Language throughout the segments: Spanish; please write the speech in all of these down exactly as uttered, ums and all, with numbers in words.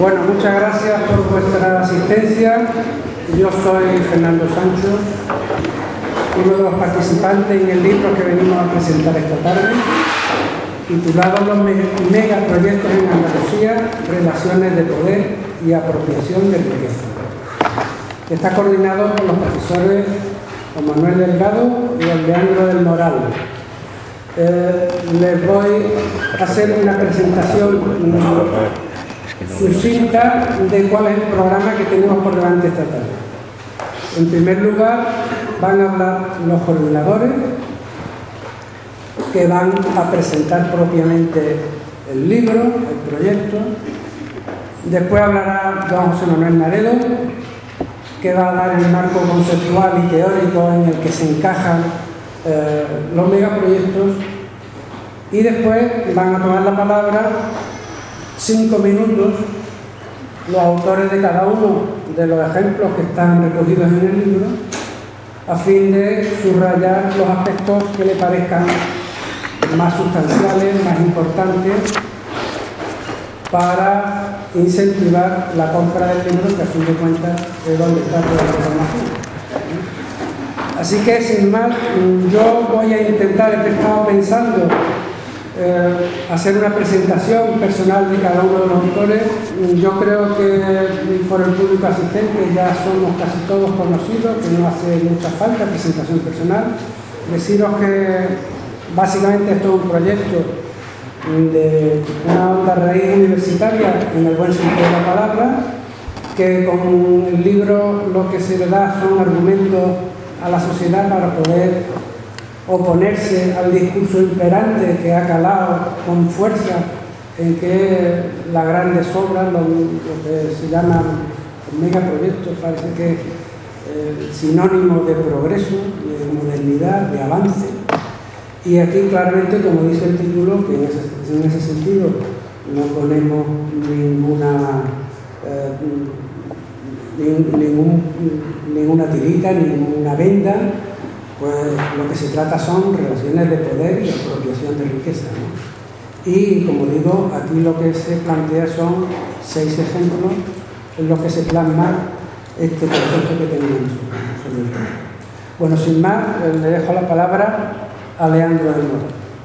Bueno, muchas gracias por vuestra asistencia. Yo soy Fernando Sancho, uno de los participantes en el libro que venimos a presentar esta tarde, titulado Los megaproyectos en Andalucía, relaciones de poder y apropiación de riqueza. Está coordinado por los profesores Juan Manuel Delgado y Leandro del Moral. Eh, les voy a hacer una presentación sucinta de cuál es el programa que tenemos por delante esta tarde. En primer lugar, van a hablar los coordinadores, que van a presentar propiamente el libro, el proyecto. Después hablará don José Manuel Naredo, que va a dar el marco conceptual y teórico en el que se encajan eh, los megaproyectos. Y después van a tomar la palabra cinco minutos los autores de cada uno de los ejemplos que están recogidos en el libro, a fin de subrayar los aspectos que le parezcan más sustanciales, más importantes, para incentivar la compra del libro, que a fin de cuentas es donde está toda la información. Así que, sin más, yo voy a intentar, he estado pensando eh, hacer una presentación personal de cada uno de los autores. Yo creo que por el público asistente ya somos casi todos conocidos, que no hace mucha falta presentación personal. Deciros que básicamente esto es un proyecto de una onda raíz universitaria, en el buen sentido de la palabra, que con el libro lo que se le da son argumentos a la sociedad para poder oponerse al discurso imperante que ha calado con fuerza en que las grandes obras, lo, lo que se llaman megaproyectos, parece que es eh, sinónimo de progreso, de modernidad, de avance. Y aquí claramente, como dice el título, que en ese, en ese sentido no ponemos ninguna eh, ningún, ninguna tirita, ninguna venda, pues lo que se trata son relaciones de poder y apropiación de riqueza, ¿no? Y como digo, aquí lo que se plantea son seis ejemplos en los que se plasma este concepto que tenemos sobre el tema. Bueno, sin más, le dejo la palabra a Leandro del Moral.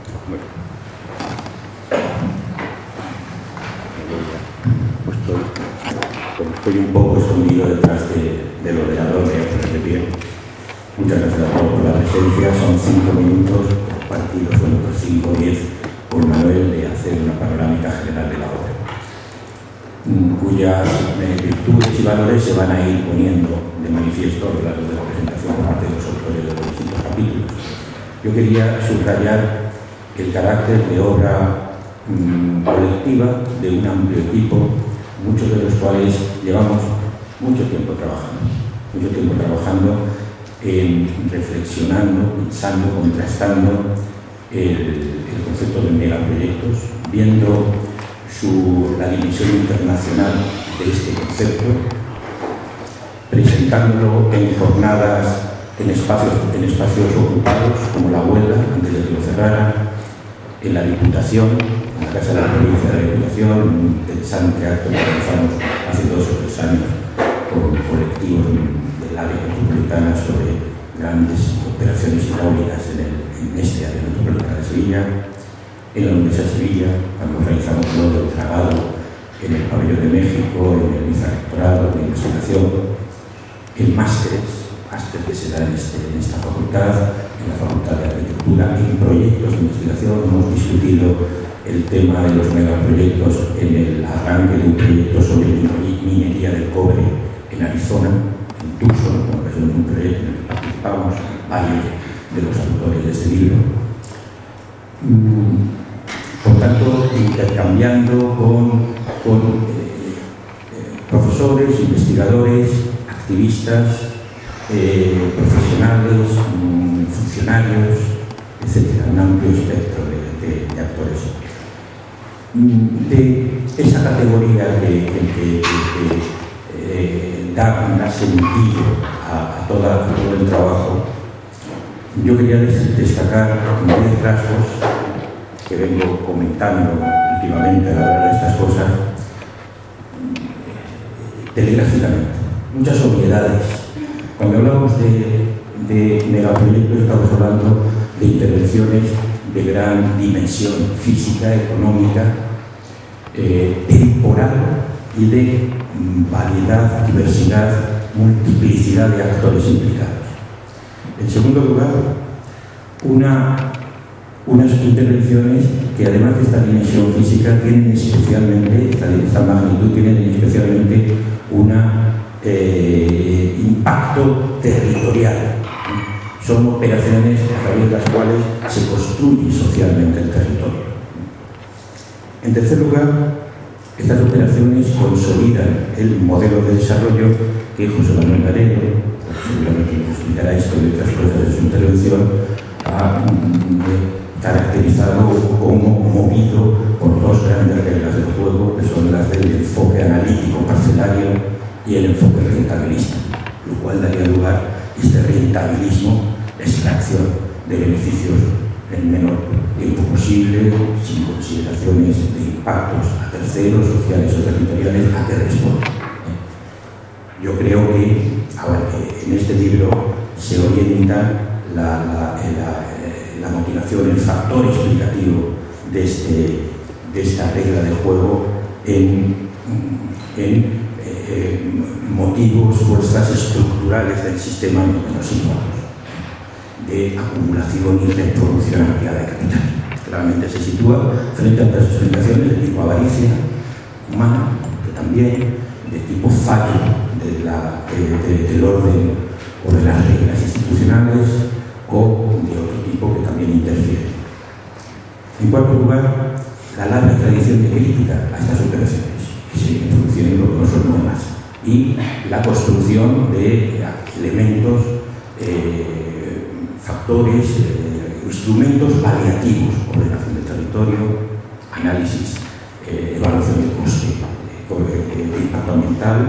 Pues estoy, pues estoy un poco escondido detrás de, del ordenador que de pie. Muchas gracias a todos por la presencia. Son cinco minutos partidos, bueno, por cinco o diez por Manuel, de hacer una panorámica general de la obra, cuyas virtudes y valores se van a ir poniendo de manifiesto a lo largo de la presentación por parte de los autores de los distintos capítulos. Yo quería subrayar el carácter de obra mmm, colectiva de un amplio equipo, muchos de los cuales llevamos mucho tiempo trabajando, mucho tiempo trabajando, eh, reflexionando, pensando, contrastando el, el concepto de megaproyectos, viendo su, la dimensión internacional de este concepto, presentándolo en jornadas En espacios, en espacios ocupados, como la huelga, antes de que lo cerraran, en la Diputación, en la Casa de la Provincia de la Diputación, un interesante acto que realizamos hace dos o tres años con colectivos del área metropolitana sobre grandes operaciones hidráulicas en, el, en este área metropolitana de Sevilla, en la Universidad de Sevilla, cuando realizamos lo del tragado en el Pabellón de México, en el vicerrectorado de investigación, en másteres, máster que se da en, este, en esta facultad, en la Facultad de Arquitectura, en proyectos de investigación. Hemos discutido el tema de los megaproyectos en el arranque de un proyecto sobre minería de cobre en Arizona, en Tucson, en ocasión de un proyecto en el que participamos varios de los autores de este libro. Por tanto, intercambiando con, con eh, eh, profesores, investigadores, activistas, Eh, profesionales, mm, funcionarios, etcétera, un amplio espectro de, de, de actores. Mm, de esa categoría que, que, que, que eh, da, da sentido a, a, toda, a todo el trabajo, yo quería destacar diez rasgos que vengo comentando últimamente a la hora de estas cosas, telegráficamente. Muchas obviedades. Cuando hablamos de, de megaproyectos, estamos hablando de intervenciones de gran dimensión física, económica, eh, temporal y de variedad, diversidad, multiplicidad de actores implicados. En segundo lugar, una, unas intervenciones que además de esta dimensión física tienen especialmente, esta, esta magnitud, tienen especialmente un eh, impacto territorial. Son operaciones a través de las cuales se construye socialmente el territorio. En tercer lugar, estas operaciones consolidan el modelo de desarrollo que José Manuel Garelo, seguramente nos explicará esto y otras cosas de su intervención, ha caracterizado como movido por dos grandes reglas del juego, que son las del enfoque analítico parcelario y el enfoque rentabilista, lo cual daría lugar a este rentabilismo, la extracción de beneficios en el menor tiempo posible, sin consideraciones de impactos a terceros, sociales o territoriales, a que responde. Yo creo que ahora, en este libro se orienta la, la, la, la motivación, el factor explicativo de, este, de esta regla de juego en, en eh, motivos, fuerzas estructurales del sistema menos innovados, de acumulación y reproducción ampliada de capital. Claramente se sitúa frente a otras explicaciones de tipo avaricia humana, que también de tipo fallo de la, de, de, del orden o de las reglas institucionales o de otro tipo que también interfiere. En cuarto lugar, la larga tradición de crítica a estas operaciones, que se introducen lo que no son nuevas, y la construcción de elementos, eh, factores, eh, instrumentos paliativos, ordenación del territorio, análisis, eh, evaluación de coste, de, de, de impacto ambiental,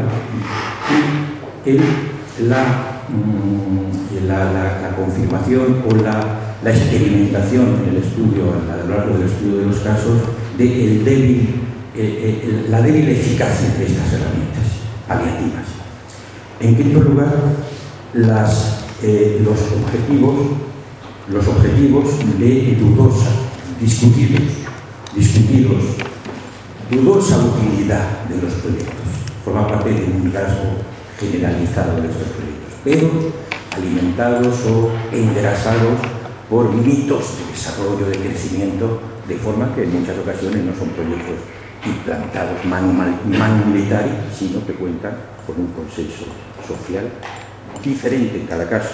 y el, la, la, la, la confirmación o la, la experimentación en el estudio, a lo largo del estudio de los casos, de el débil, eh, eh, la débil eficacia de estas herramientas paliativas. En quinto lugar, las, eh, los objetivos, los objetivos de dudosa, discutidos, discutidos, dudosa utilidad de los proyectos. Forma parte de un rasgo generalizado de estos proyectos, pero alimentados o engrasados por mitos de desarrollo, de crecimiento, de forma que en muchas ocasiones no son proyectos implantados manu militari, sino que cuentan con un consenso social diferente en cada caso.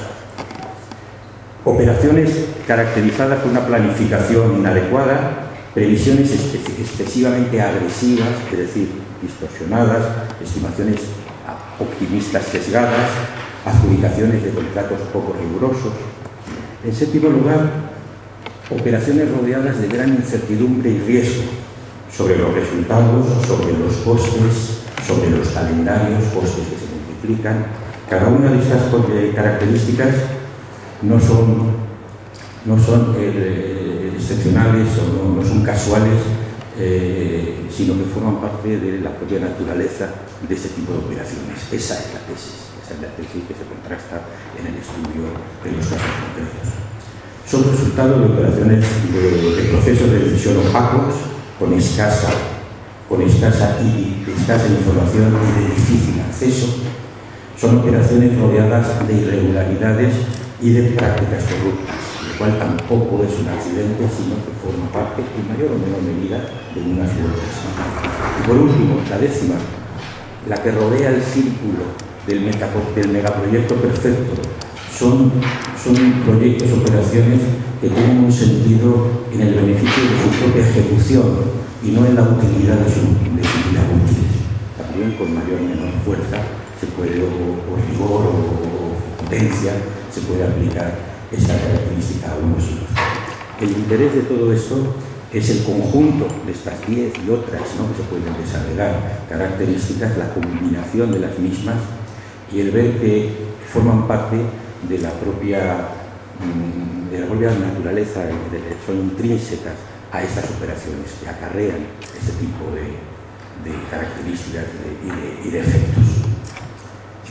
Operaciones caracterizadas por una planificación inadecuada, previsiones excesivamente agresivas, es decir, distorsionadas, estimaciones optimistas sesgadas, adjudicaciones de contratos poco rigurosos. En séptimo lugar, operaciones rodeadas de gran incertidumbre y riesgo sobre los resultados, sobre los costes, sobre los calendarios, costes que se multiplican. Cada una de estas características no son, no son eh, excepcionales o no, no son casuales, eh, sino que forman parte de la propia naturaleza de este tipo de operaciones. Esa es la tesis, esa es la tesis que se contrasta en el estudio de los casos concretos. Son resultado de operaciones de, de procesos de decisión opacos, con escasa, con escasa, y, escasa información y de difícil acceso. Son operaciones rodeadas de irregularidades y de prácticas corruptas, lo cual tampoco es un accidente, sino que forma parte, en mayor o menor medida, de unas u otras. Y por último, la décima, la que rodea el círculo del, del megaproyecto perfecto, son, son proyectos, operaciones que tienen un sentido en el beneficio de su propia ejecución y no en la utilidad de su, de su vida útil. También con mayor o menor fuerza se puede, o, o rigor o, o potencia, se puede aplicar esta característica a unos y otros. El interés de todo esto es el conjunto de estas diez y otras, ¿no?, que se pueden desarrollar características, la combinación de las mismas y el ver que forman parte de la propia, de la propia naturaleza, de, de, son intrínsecas a estas operaciones que acarrean este tipo de, de características de, y, de, y de efectos.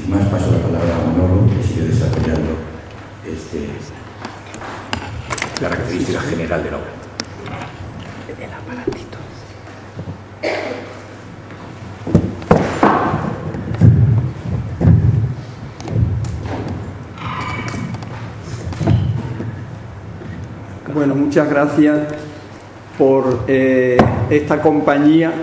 Sin más, paso la palabra a Manolo, que sigue desarrollando este, la característica general de la obra. El aparatito. Bueno, muchas gracias por eh, esta compañía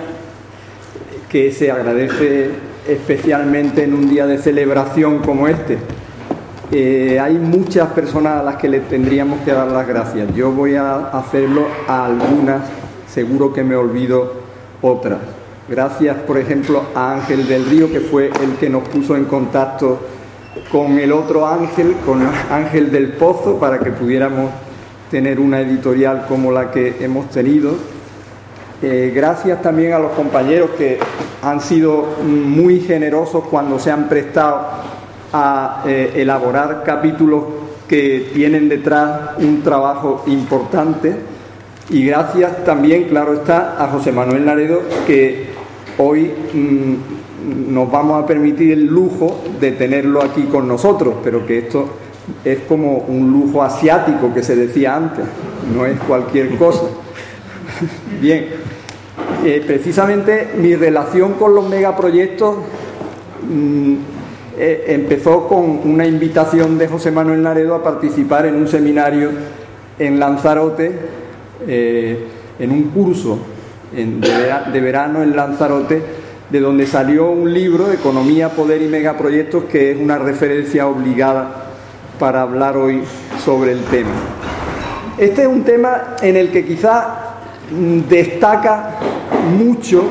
que se agradece especialmente en un día de celebración como este. Eh, hay muchas personas a las que le tendríamos que dar las gracias. Yo voy a hacerlo a algunas, seguro que me olvido otras. Gracias, por ejemplo, a Ángel del Río, que fue el que nos puso en contacto con el otro Ángel, con Ángel del Pozo, para que pudiéramos tener una editorial como la que hemos tenido. Eh, gracias también a los compañeros que han sido muy generosos cuando se han prestado a eh, elaborar capítulos que tienen detrás un trabajo importante, y gracias también, claro está, a José Manuel Naredo, que hoy mmm, nos vamos a permitir el lujo de tenerlo aquí con nosotros, pero que esto es como un lujo asiático que se decía antes, no es cualquier cosa. Bien, eh, precisamente mi relación con los megaproyectos mmm, eh, empezó con una invitación de José Manuel Naredo a participar en un seminario en Lanzarote, eh, en un curso en, de, vera, de verano en Lanzarote, de donde salió un libro, Economía, Poder y Megaproyectos, que es una referencia obligada para hablar hoy sobre el tema. Este es un tema en el que quizá destaca mucho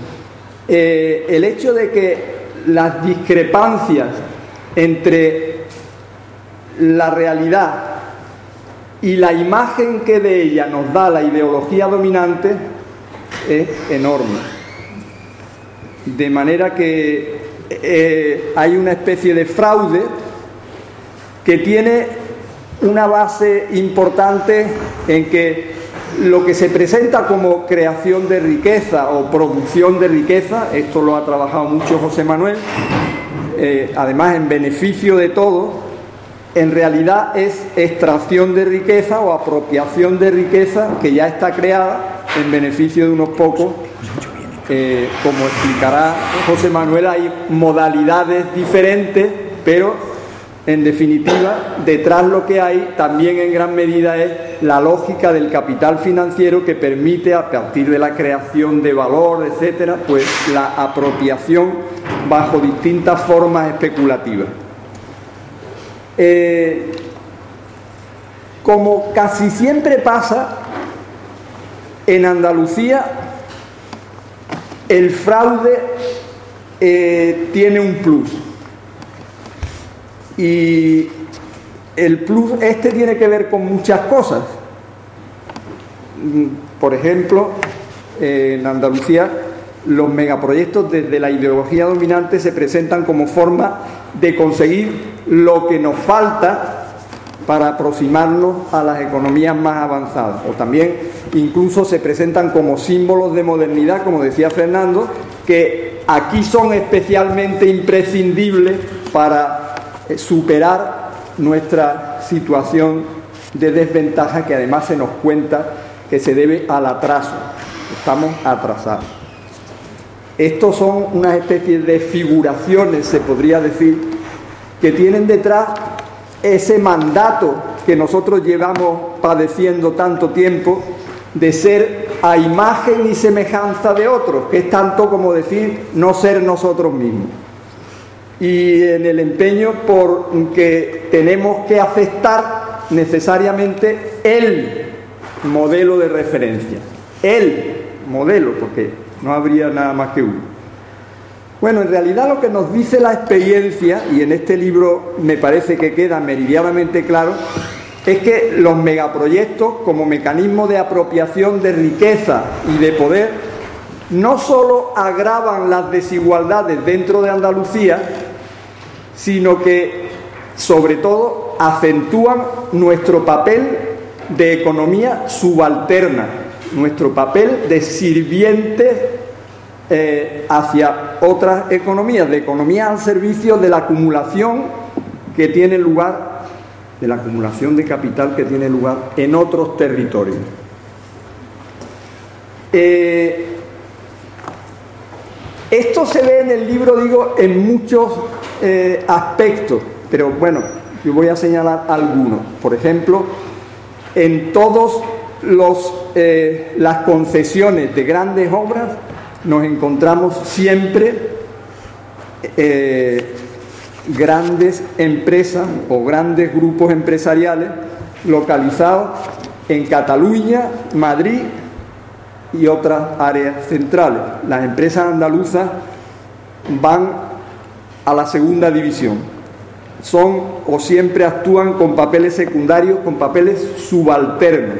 eh, el hecho de que las discrepancias entre la realidad y la imagen que de ella nos da la ideología dominante es enorme. De manera que eh, hay una especie de fraude que tiene una base importante en que lo que se presenta como creación de riqueza o producción de riqueza, esto lo ha trabajado mucho José Manuel, eh, además en beneficio de todos, en realidad es extracción de riqueza o apropiación de riqueza que ya está creada en beneficio de unos pocos. Eh, como explicará José Manuel, hay modalidades diferentes, pero en definitiva, detrás lo que hay también en gran medida es la lógica del capital financiero que permite, a partir de la creación de valor, etcétera, pues la apropiación bajo distintas formas especulativas. Eh, como casi siempre pasa, en Andalucía el fraude eh, tiene un plus. Y el plus este tiene que ver con muchas cosas. Por ejemplo, en Andalucía los megaproyectos desde la ideología dominante se presentan como forma de conseguir lo que nos falta para aproximarnos a las economías más avanzadas, o también incluso se presentan como símbolos de modernidad, como decía Fernando, que aquí son especialmente imprescindibles para superar nuestra situación de desventaja, que además se nos cuenta que se debe al atraso. Estamos atrasados. Estos son una especie de figuraciones, se podría decir, que tienen detrás ese mandato que nosotros llevamos padeciendo tanto tiempo de ser a imagen y semejanza de otros, que es tanto como decir no ser nosotros mismos. Y en el empeño por que tenemos que aceptar necesariamente el modelo de referencia, el modelo, porque no habría nada más que uno. Bueno, en realidad lo que nos dice la experiencia, y en este libro me parece que queda meridianamente claro, es que los megaproyectos como mecanismo de apropiación de riqueza y de poder no solo agravan las desigualdades dentro de Andalucía, sino que, sobre todo, acentúan nuestro papel de economía subalterna, nuestro papel de sirvientes eh, hacia otras economías, de economías al servicio de la acumulación que tiene lugar, de la acumulación de capital que tiene lugar en otros territorios. Eh, esto se ve en el libro, digo, en muchos eh, aspectos, pero bueno, yo voy a señalar algunos. Por ejemplo, en todos los eh, las concesiones de grandes obras nos encontramos siempre eh, grandes empresas o grandes grupos empresariales localizados en Cataluña, Madrid y otras áreas centrales. Las empresas andaluzas van a la segunda división. Son o siempre actúan con papeles secundarios, con papeles subalternos.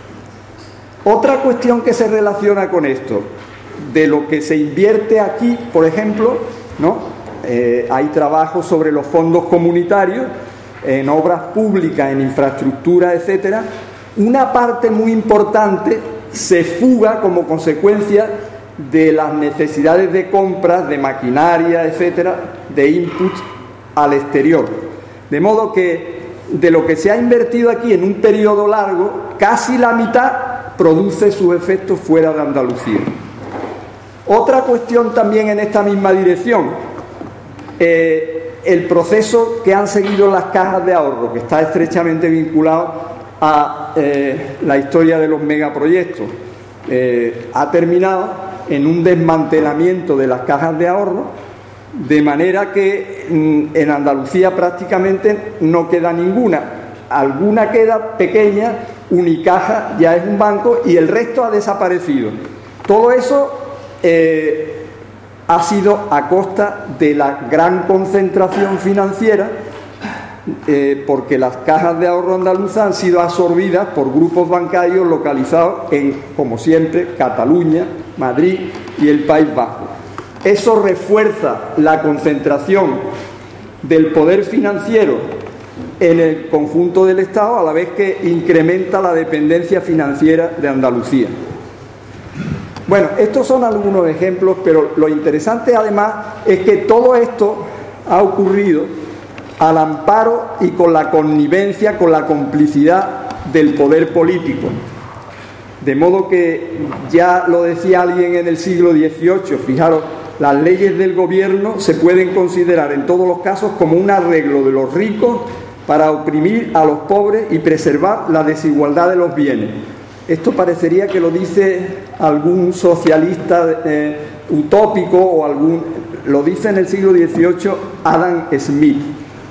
Otra cuestión que se relaciona con esto, de lo que se invierte aquí, por ejemplo, ¿no? Eh, hay trabajos sobre los fondos comunitarios, en obras públicas, en infraestructura, etcétera. Una parte muy importante se fuga como consecuencia de las necesidades de compras, de maquinaria, etcétera, de inputs al exterior. De modo que de lo que se ha invertido aquí en un periodo largo, casi la mitad produce sus efectos fuera de Andalucía. Otra cuestión también en esta misma dirección, eh, el proceso que han seguido las cajas de ahorro, que está estrechamente vinculado a eh, la historia de los megaproyectos, eh, ha terminado en un desmantelamiento de las cajas de ahorro, de manera que mm, en Andalucía prácticamente no queda ninguna. Alguna queda pequeña, Unicaja ya es un banco y el resto ha desaparecido. Todo eso eh, ha sido a costa de la gran concentración financiera, eh, porque las cajas de ahorro andaluzas han sido absorbidas por grupos bancarios localizados en, como siempre, Cataluña, Madrid y el País Vasco. Eso refuerza la concentración del poder financiero en el conjunto del Estado, a la vez que incrementa la dependencia financiera de Andalucía. Bueno, estos son algunos ejemplos, pero lo interesante además es que todo esto ha ocurrido al amparo y con la connivencia, con la complicidad del poder político. De modo que, ya lo decía alguien en el siglo dieciocho, fijaros, las leyes del gobierno se pueden considerar en todos los casos como un arreglo de los ricos para oprimir a los pobres y preservar la desigualdad de los bienes. Esto parecería que lo dice algún socialista eh, utópico o algún... Lo dice en el siglo dieciocho Adam Smith.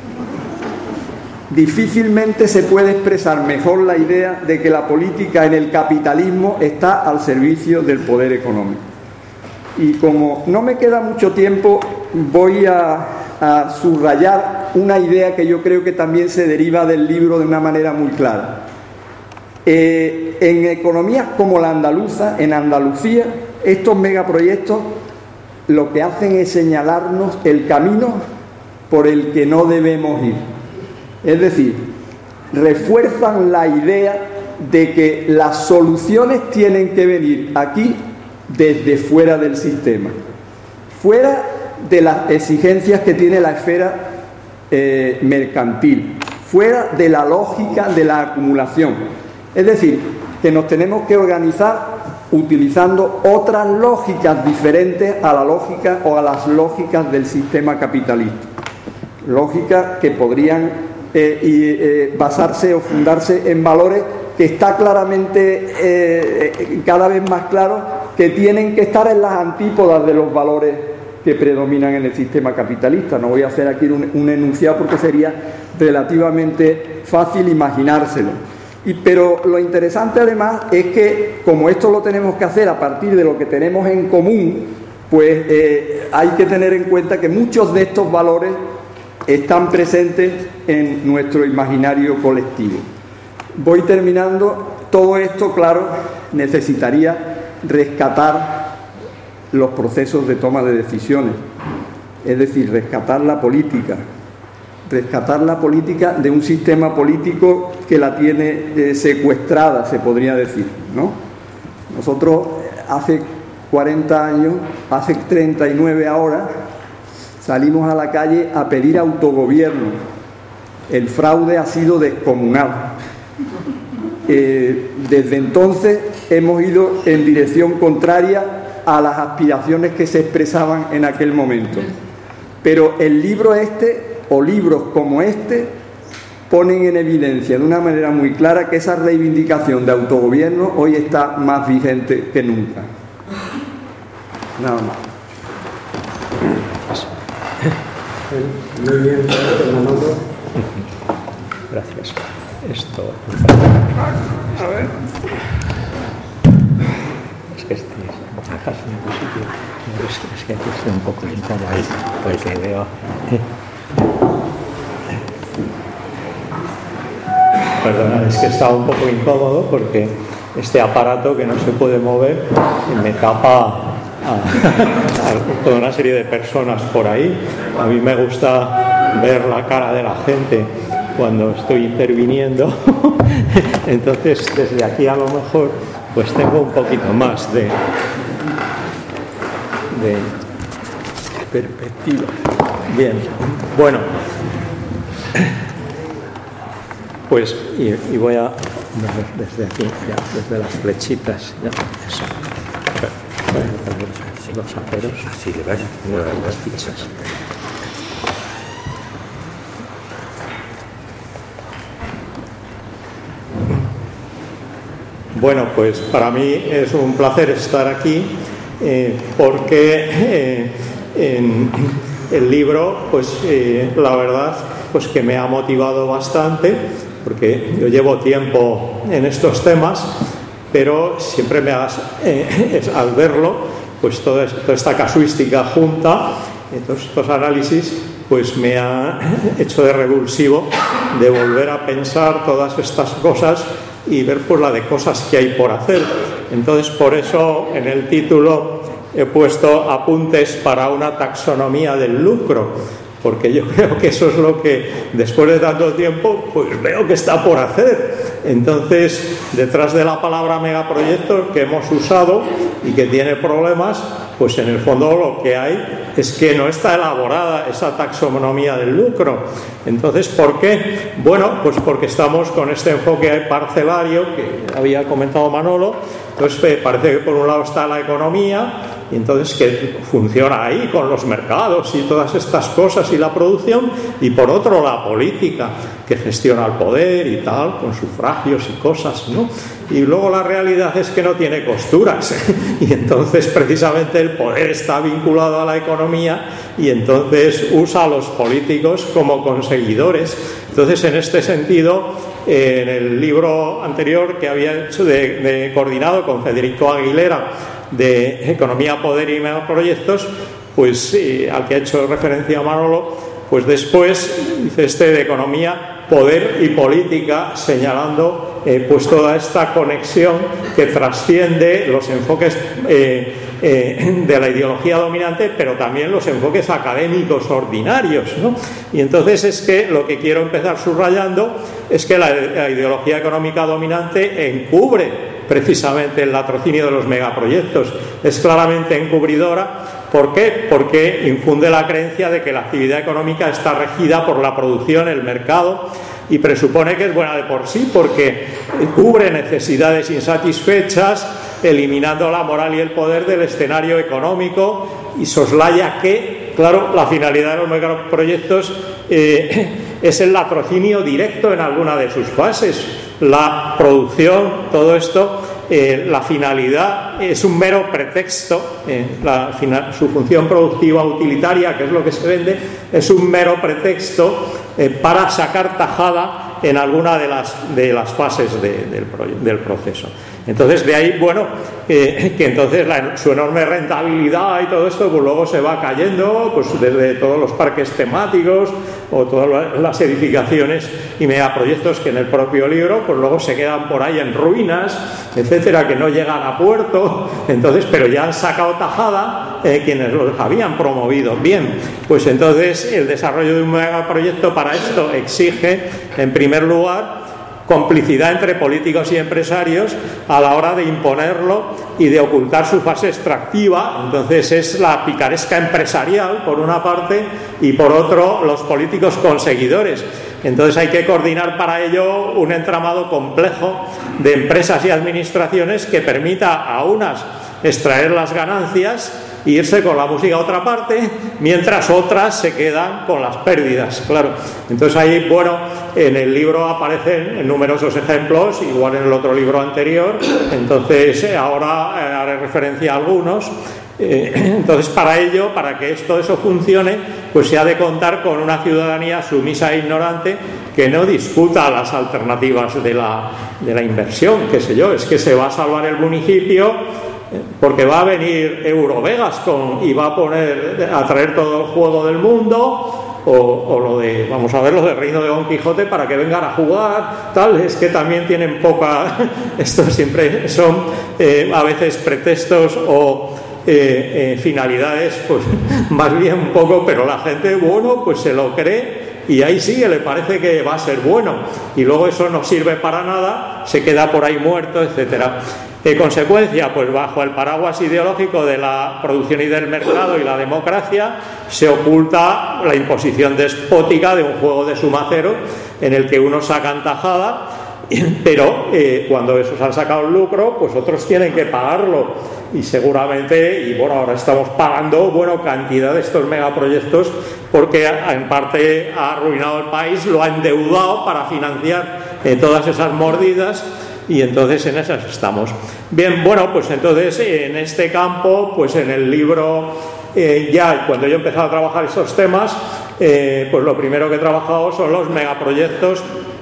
Difícilmente se puede expresar mejor la idea de que la política en el capitalismo está al servicio del poder económico. Y como no me queda mucho tiempo, voy a, a subrayar una idea que yo creo que también se deriva del libro de una manera muy clara. Eh, en economías como la andaluza, en Andalucía, estos megaproyectos lo que hacen es señalarnos el camino por el que no debemos ir. Es decir, refuerzan la idea de que las soluciones tienen que venir aquí desde fuera del sistema, fuera de las exigencias que tiene la esfera eh, mercantil, fuera de la lógica de la acumulación. Es decir, que nos tenemos que organizar utilizando otras lógicas diferentes a la lógica o a las lógicas del sistema capitalista. Lógicas que podrían eh, y, eh, basarse o fundarse en valores que está claramente eh, cada vez más claro que tienen que estar en las antípodas de los valores que predominan en el sistema capitalista. No voy a hacer aquí un, un enunciado porque sería relativamente fácil imaginárselo. Y, pero lo interesante además es que, como esto lo tenemos que hacer a partir de lo que tenemos en común, pues eh, hay que tener en cuenta que muchos de estos valores están presentes en nuestro imaginario colectivo. Voy terminando. Todo esto, claro, necesitaría rescatar los procesos de toma de decisiones, es decir, rescatar la política, rescatar la política de un sistema político que la tiene eh, secuestrada, se podría decir, ¿no? Nosotros hace cuarenta años, hace treinta y nueve ahora, salimos a la calle a pedir autogobierno. El fraude ha sido descomunal. Eh, desde entonces hemos ido en dirección contraria a las aspiraciones que se expresaban en aquel momento. Pero el libro este, o libros como este, ponen en evidencia de una manera muy clara que esa reivindicación de autogobierno hoy está más vigente que nunca. Nada más. Muy bien, Manolo. Gracias. Esto. A ver. Es que este es acá es un sitio. Es que, es que aquí estoy un poco incómodo ahí, porque veo. Perdona, es que estaba un poco incómodo porque este aparato que no se puede mover me tapa a, a toda una serie de personas por ahí. A mí me gusta ver la cara de la gente cuando estoy interviniendo. Entonces, desde aquí a lo mejor pues tengo un poquito más de, de perspectiva. Bien, bueno. Pues, y, y voy a ver desde aquí, ya, desde las flechitas, ya, eso. Voy a poner los aperos, así le vais, las fichas. Bueno, pues para mí es un placer estar aquí eh, porque eh, en el libro, pues eh, la verdad, pues que me ha motivado bastante, porque yo llevo tiempo en estos temas, pero siempre me has, eh, al verlo, pues toda, toda esta casuística junta, todos estos análisis, pues me ha hecho de revulsivo de volver a pensar todas estas cosas y ver pues la de cosas que hay por hacer. Entonces, por eso en el título he puesto apuntes para una taxonomía del lucro, porque yo creo que eso es lo que después de tanto tiempo pues veo que está por hacer. Entonces, detrás de la palabra megaproyectos que hemos usado y que tiene problemas, pues en el fondo lo que hay es que no está elaborada esa taxonomía del lucro. Entonces, ¿por qué? Bueno, pues porque estamos con este enfoque parcelario que había comentado Manolo. Entonces parece que por un lado está la economía, y entonces que funciona ahí con los mercados y todas estas cosas y la producción, y por otro la política que gestiona el poder y tal, con sufragios y cosas, ¿no? Y luego la realidad es que no tiene costuras y entonces precisamente el poder está vinculado a la economía y entonces usa a los políticos como conseguidores. Entonces, en este sentido, eh, en el libro anterior que había hecho de, de coordinado con Federico Aguilera de Economía, Poder y Megaproyectos, pues eh, al que ha hecho referencia Manolo, pues después dice este de Economía, Poder y Política, señalando eh, pues toda esta conexión que trasciende los enfoques eh, eh, de la ideología dominante, pero también los enfoques académicos ordinarios, ¿no? Y entonces es que lo que quiero empezar subrayando es que la, la ideología económica dominante encubre precisamente el latrocinio de los megaproyectos, es claramente encubridora. ¿Por qué? Porque infunde la creencia de que la actividad económica está regida por la producción, el mercado, y presupone que es buena de por sí porque cubre necesidades insatisfechas, eliminando la moral y el poder del escenario económico, y soslaya que, claro, la finalidad de los megaproyectos eh, es el latrocinio directo en alguna de sus fases. La producción, todo esto, eh, la finalidad es un mero pretexto, eh, la, final, su función productiva utilitaria, que es lo que se vende, es un mero pretexto eh, para sacar tajada en alguna de las, de las fases de, del, del proceso. Entonces, de ahí, bueno, eh, que entonces la, su enorme rentabilidad y todo esto, pues luego se va cayendo, pues desde todos los parques temáticos o todas las edificaciones y megaproyectos que en el propio libro, pues luego se quedan por ahí en ruinas, etcétera, que no llegan a puerto. Entonces, pero ya han sacado tajada eh, quienes los habían promovido. Bien, pues entonces el desarrollo de un megaproyecto para esto exige, en primer lugar, complicidad entre políticos y empresarios a la hora de imponerlo y de ocultar su fase extractiva. Entonces es la picaresca empresarial por una parte y por otro los políticos conseguidores. Entonces hay que coordinar para ello un entramado complejo de empresas y administraciones que permita a unas extraer las ganancias e irse con la música a otra parte, mientras otras se quedan con las pérdidas, claro. Entonces ahí, bueno, en el libro aparecen numerosos ejemplos, igual en el otro libro anterior, entonces ahora haré referencia a algunos. Entonces, para ello, para que todo eso funcione, pues se ha de contar con una ciudadanía sumisa e ignorante que no discuta las alternativas de la, de la inversión, qué sé yo, es que se va a salvar el municipio porque va a venir Eurovegas con, y va a poner a traer todo el juego del mundo. O, o lo de, vamos a ver, los del Reino de Don Quijote para que vengan a jugar, tal, es que también tienen poca, esto siempre son eh, a veces pretextos o eh, eh, finalidades, pues más bien un poco, pero la gente, bueno, pues se lo cree y ahí sigue, le parece que va a ser bueno y luego eso no sirve para nada, se queda por ahí muerto, etcétera. ¿Qué consecuencia? Pues bajo el paraguas ideológico de la producción y del mercado y la democracia se oculta la imposición despótica de un juego de suma cero en el que unos sacan tajada, pero eh, cuando esos han sacado el lucro, pues otros tienen que pagarlo y seguramente, y bueno, ahora estamos pagando, bueno, cantidad de estos megaproyectos porque en parte ha arruinado el país, lo ha endeudado para financiar eh, todas esas mordidas. Y entonces en esas estamos. Bien, bueno, pues entonces en este campo, pues en el libro, eh, ya cuando yo he empezado a trabajar esos temas, eh, pues lo primero que he trabajado son los megaproyectos,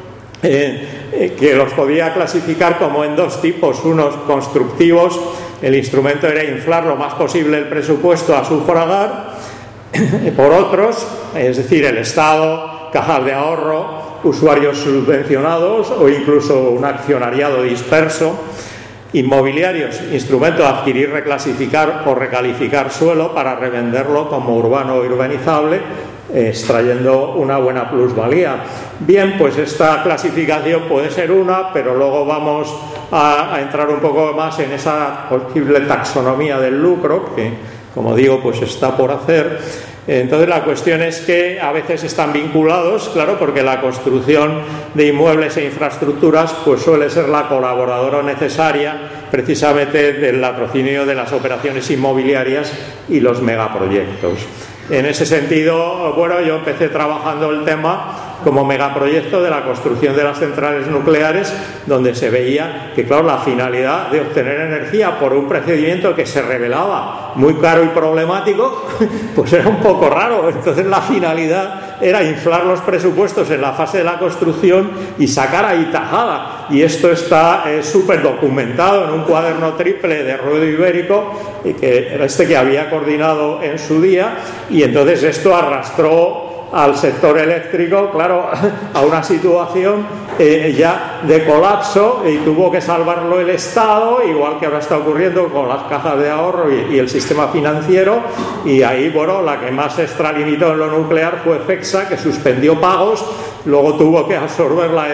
eh, eh, que los podía clasificar como en dos tipos, unos constructivos, el instrumento era inflar lo más posible el presupuesto a sufragar, por otros, es decir, el Estado, cajas de ahorro, usuarios subvencionados o incluso un accionariado disperso, inmobiliarios, instrumento de adquirir, reclasificar o recalificar suelo para revenderlo como urbano o urbanizable, eh, extrayendo una buena plusvalía. Bien, pues esta clasificación puede ser una, pero luego vamos a, a entrar un poco más en esa posible taxonomía del lucro, que, como digo, pues está por hacer. Entonces la cuestión es que a veces están vinculados, claro, porque la construcción de inmuebles e infraestructuras pues suele ser la colaboradora necesaria precisamente del latrocinio de las operaciones inmobiliarias y los megaproyectos. En ese sentido, bueno, yo empecé trabajando el tema como megaproyecto de la construcción de las centrales nucleares, donde se veía que, claro, la finalidad de obtener energía por un procedimiento que se revelaba muy caro y problemático, pues era un poco raro. Entonces la finalidad era inflar los presupuestos en la fase de la construcción y sacar ahí tajada. Y esto está eh, súper documentado en un cuaderno triple de Ruedo Ibérico, y que era este que había coordinado en su día, y entonces esto arrastró al sector eléctrico, claro, a una situación eh, ya de colapso, y tuvo que salvarlo el Estado, igual que ahora está ocurriendo con las cajas de ahorro y, y el sistema financiero. Y ahí, bueno, la que más se extralimitó en lo nuclear fue FEXA, que suspendió pagos, luego tuvo que absorber la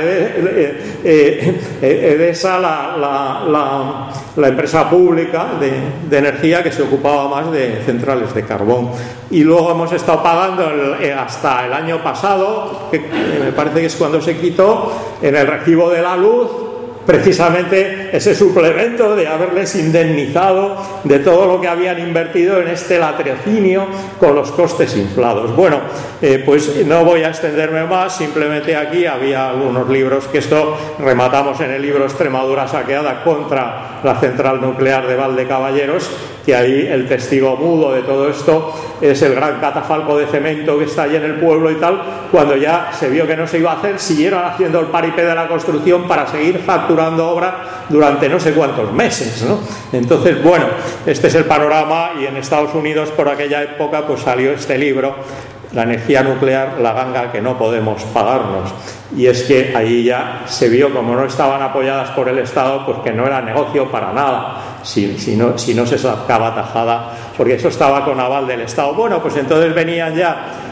EDESA, la, la, la, la empresa pública de, de energía que se ocupaba más de centrales de carbón. Y luego hemos estado pagando el, eh, hasta el año pasado, que me parece que es cuando se quitó, en el recibo de la luz, precisamente ese suplemento de haberles indemnizado de todo lo que habían invertido en este latrocinio con los costes inflados. Bueno, eh, pues no voy a extenderme más, simplemente aquí había algunos libros, que esto rematamos en el libro Extremadura saqueada contra la central nuclear de Valdecaballeros, que ahí el testigo mudo de todo esto es el gran catafalco de cemento que está allí en el pueblo y tal. Cuando ya se vio que no se iba a hacer, siguieron haciendo el paripé de la construcción para seguir facturando obra durante no sé cuántos meses, ¿no? Entonces, bueno, este es el panorama, y en Estados Unidos por aquella época pues salió este libro, La energía nuclear, la ganga que no podemos pagarnos. Y es que ahí ya se vio, como no estaban apoyadas por el Estado, pues que no era negocio para nada, si, si, no, si no se sacaba tajada, porque eso estaba con aval del Estado. Bueno, pues entonces venían ya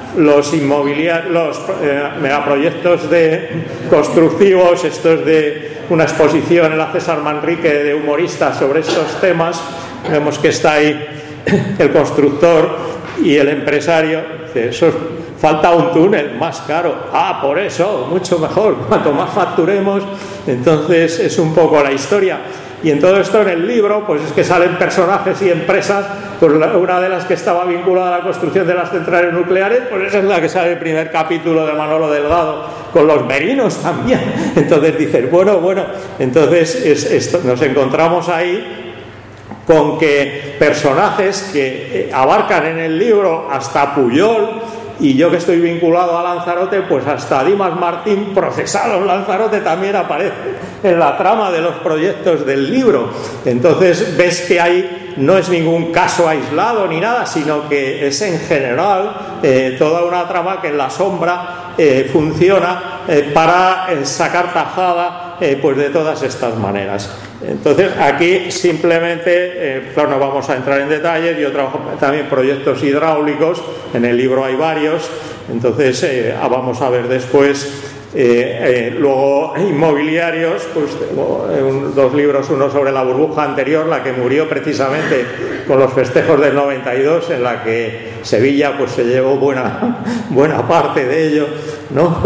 los inmobiliarios, los eh, megaproyectos de constructivos, esto es de una exposición en la César Manrique de humoristas sobre estos temas. Vemos que está ahí el constructor y el empresario. Dice, eso es, falta un túnel más caro. Ah, por eso, mucho mejor, cuanto más facturemos. Entonces es un poco la historia. Y en todo esto, en el libro, pues es que salen personajes y empresas. Pues una de las que estaba vinculada a la construcción de las centrales nucleares, pues esa es la que sale en el primer capítulo de Manolo Delgado, con los merinos también. Entonces dices, bueno, bueno, entonces es, esto, nos encontramos ahí con que personajes que abarcan en el libro hasta Pujol, y yo que estoy vinculado a Lanzarote, pues hasta Dimas Martín, procesado en Lanzarote, también aparece en la trama de los proyectos del libro. Entonces ves que ahí no es ningún caso aislado ni nada, sino que es en general eh, toda una trama que en la sombra eh, funciona eh, para eh, sacar tajada eh, pues de todas estas maneras. Entonces aquí simplemente, eh, claro, no vamos a entrar en detalles. Yo trabajo también proyectos hidráulicos, en el libro hay varios, entonces eh, vamos a ver después. Eh, eh, luego inmobiliarios, pues tengo eh, un, dos libros, uno sobre la burbuja anterior, la que murió precisamente con los festejos del noventa y dos, en la que Sevilla pues se llevó buena, buena parte de ello, ¿no?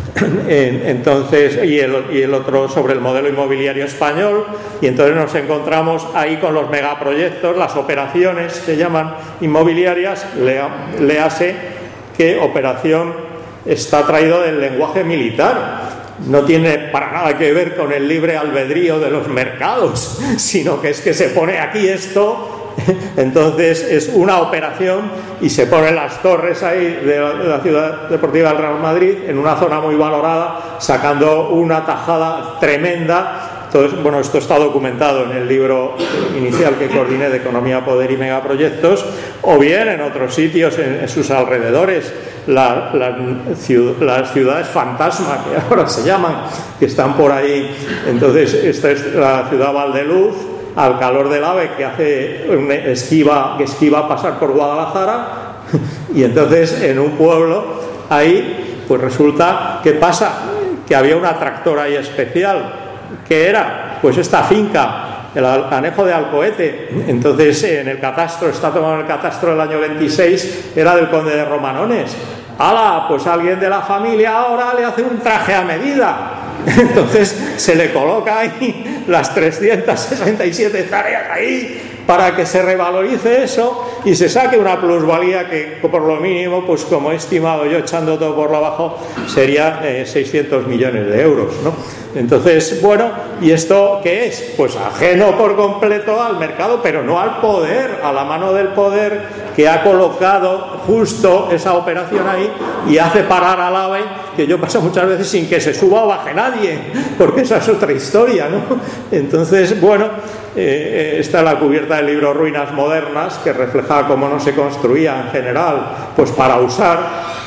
Entonces, y el, y el otro sobre el modelo inmobiliario español, y entonces nos encontramos ahí con los megaproyectos, las operaciones se llaman inmobiliarias. Lea, léase que operación está traído del lenguaje militar, no tiene para nada que ver con el libre albedrío de los mercados, sino que es que se pone aquí esto, entonces es una operación y se ponen las torres ahí de la, de la ciudad deportiva del Real Madrid, en una zona muy valorada, sacando una tajada tremenda. Entonces, bueno, esto está documentado en el libro inicial que coordiné de Economía, Poder y Megaproyectos, o bien en otros sitios, en, en sus alrededores, la, la, las ciudades fantasma, que ahora se llaman, que están por ahí. Entonces, esta es la ciudad Valdeluz, al calor del ave, que hace una esquiva, que esquiva pasar por Guadalajara, y entonces en un pueblo ahí, pues resulta que pasa que había una tractora ahí especial. ¿Qué era? Pues esta finca, el anejo de Alcoete. Entonces en el catastro, está tomado en el catastro del año veintiséis, era del conde de Romanones. ¡Hala! Pues alguien de la familia ahora le hace un traje a medida. Entonces se le coloca ahí las trescientas sesenta y siete hectáreas ahí para que se revalorice eso y se saque una plusvalía que por lo mínimo, pues como he estimado yo echando todo por lo bajo, sería eh, seiscientos millones de euros, ¿no? Entonces, bueno, ¿y esto qué es? Pues ajeno por completo al mercado, pero no al poder, a la mano del poder que ha colocado justo esa operación ahí y hace parar al AVE, que yo paso muchas veces sin que se suba o baje nadie, porque esa es otra historia, ¿no? Entonces, bueno, eh, está la cubierta del libro Ruinas Modernas, que refleja cómo no se construía en general, pues para usar,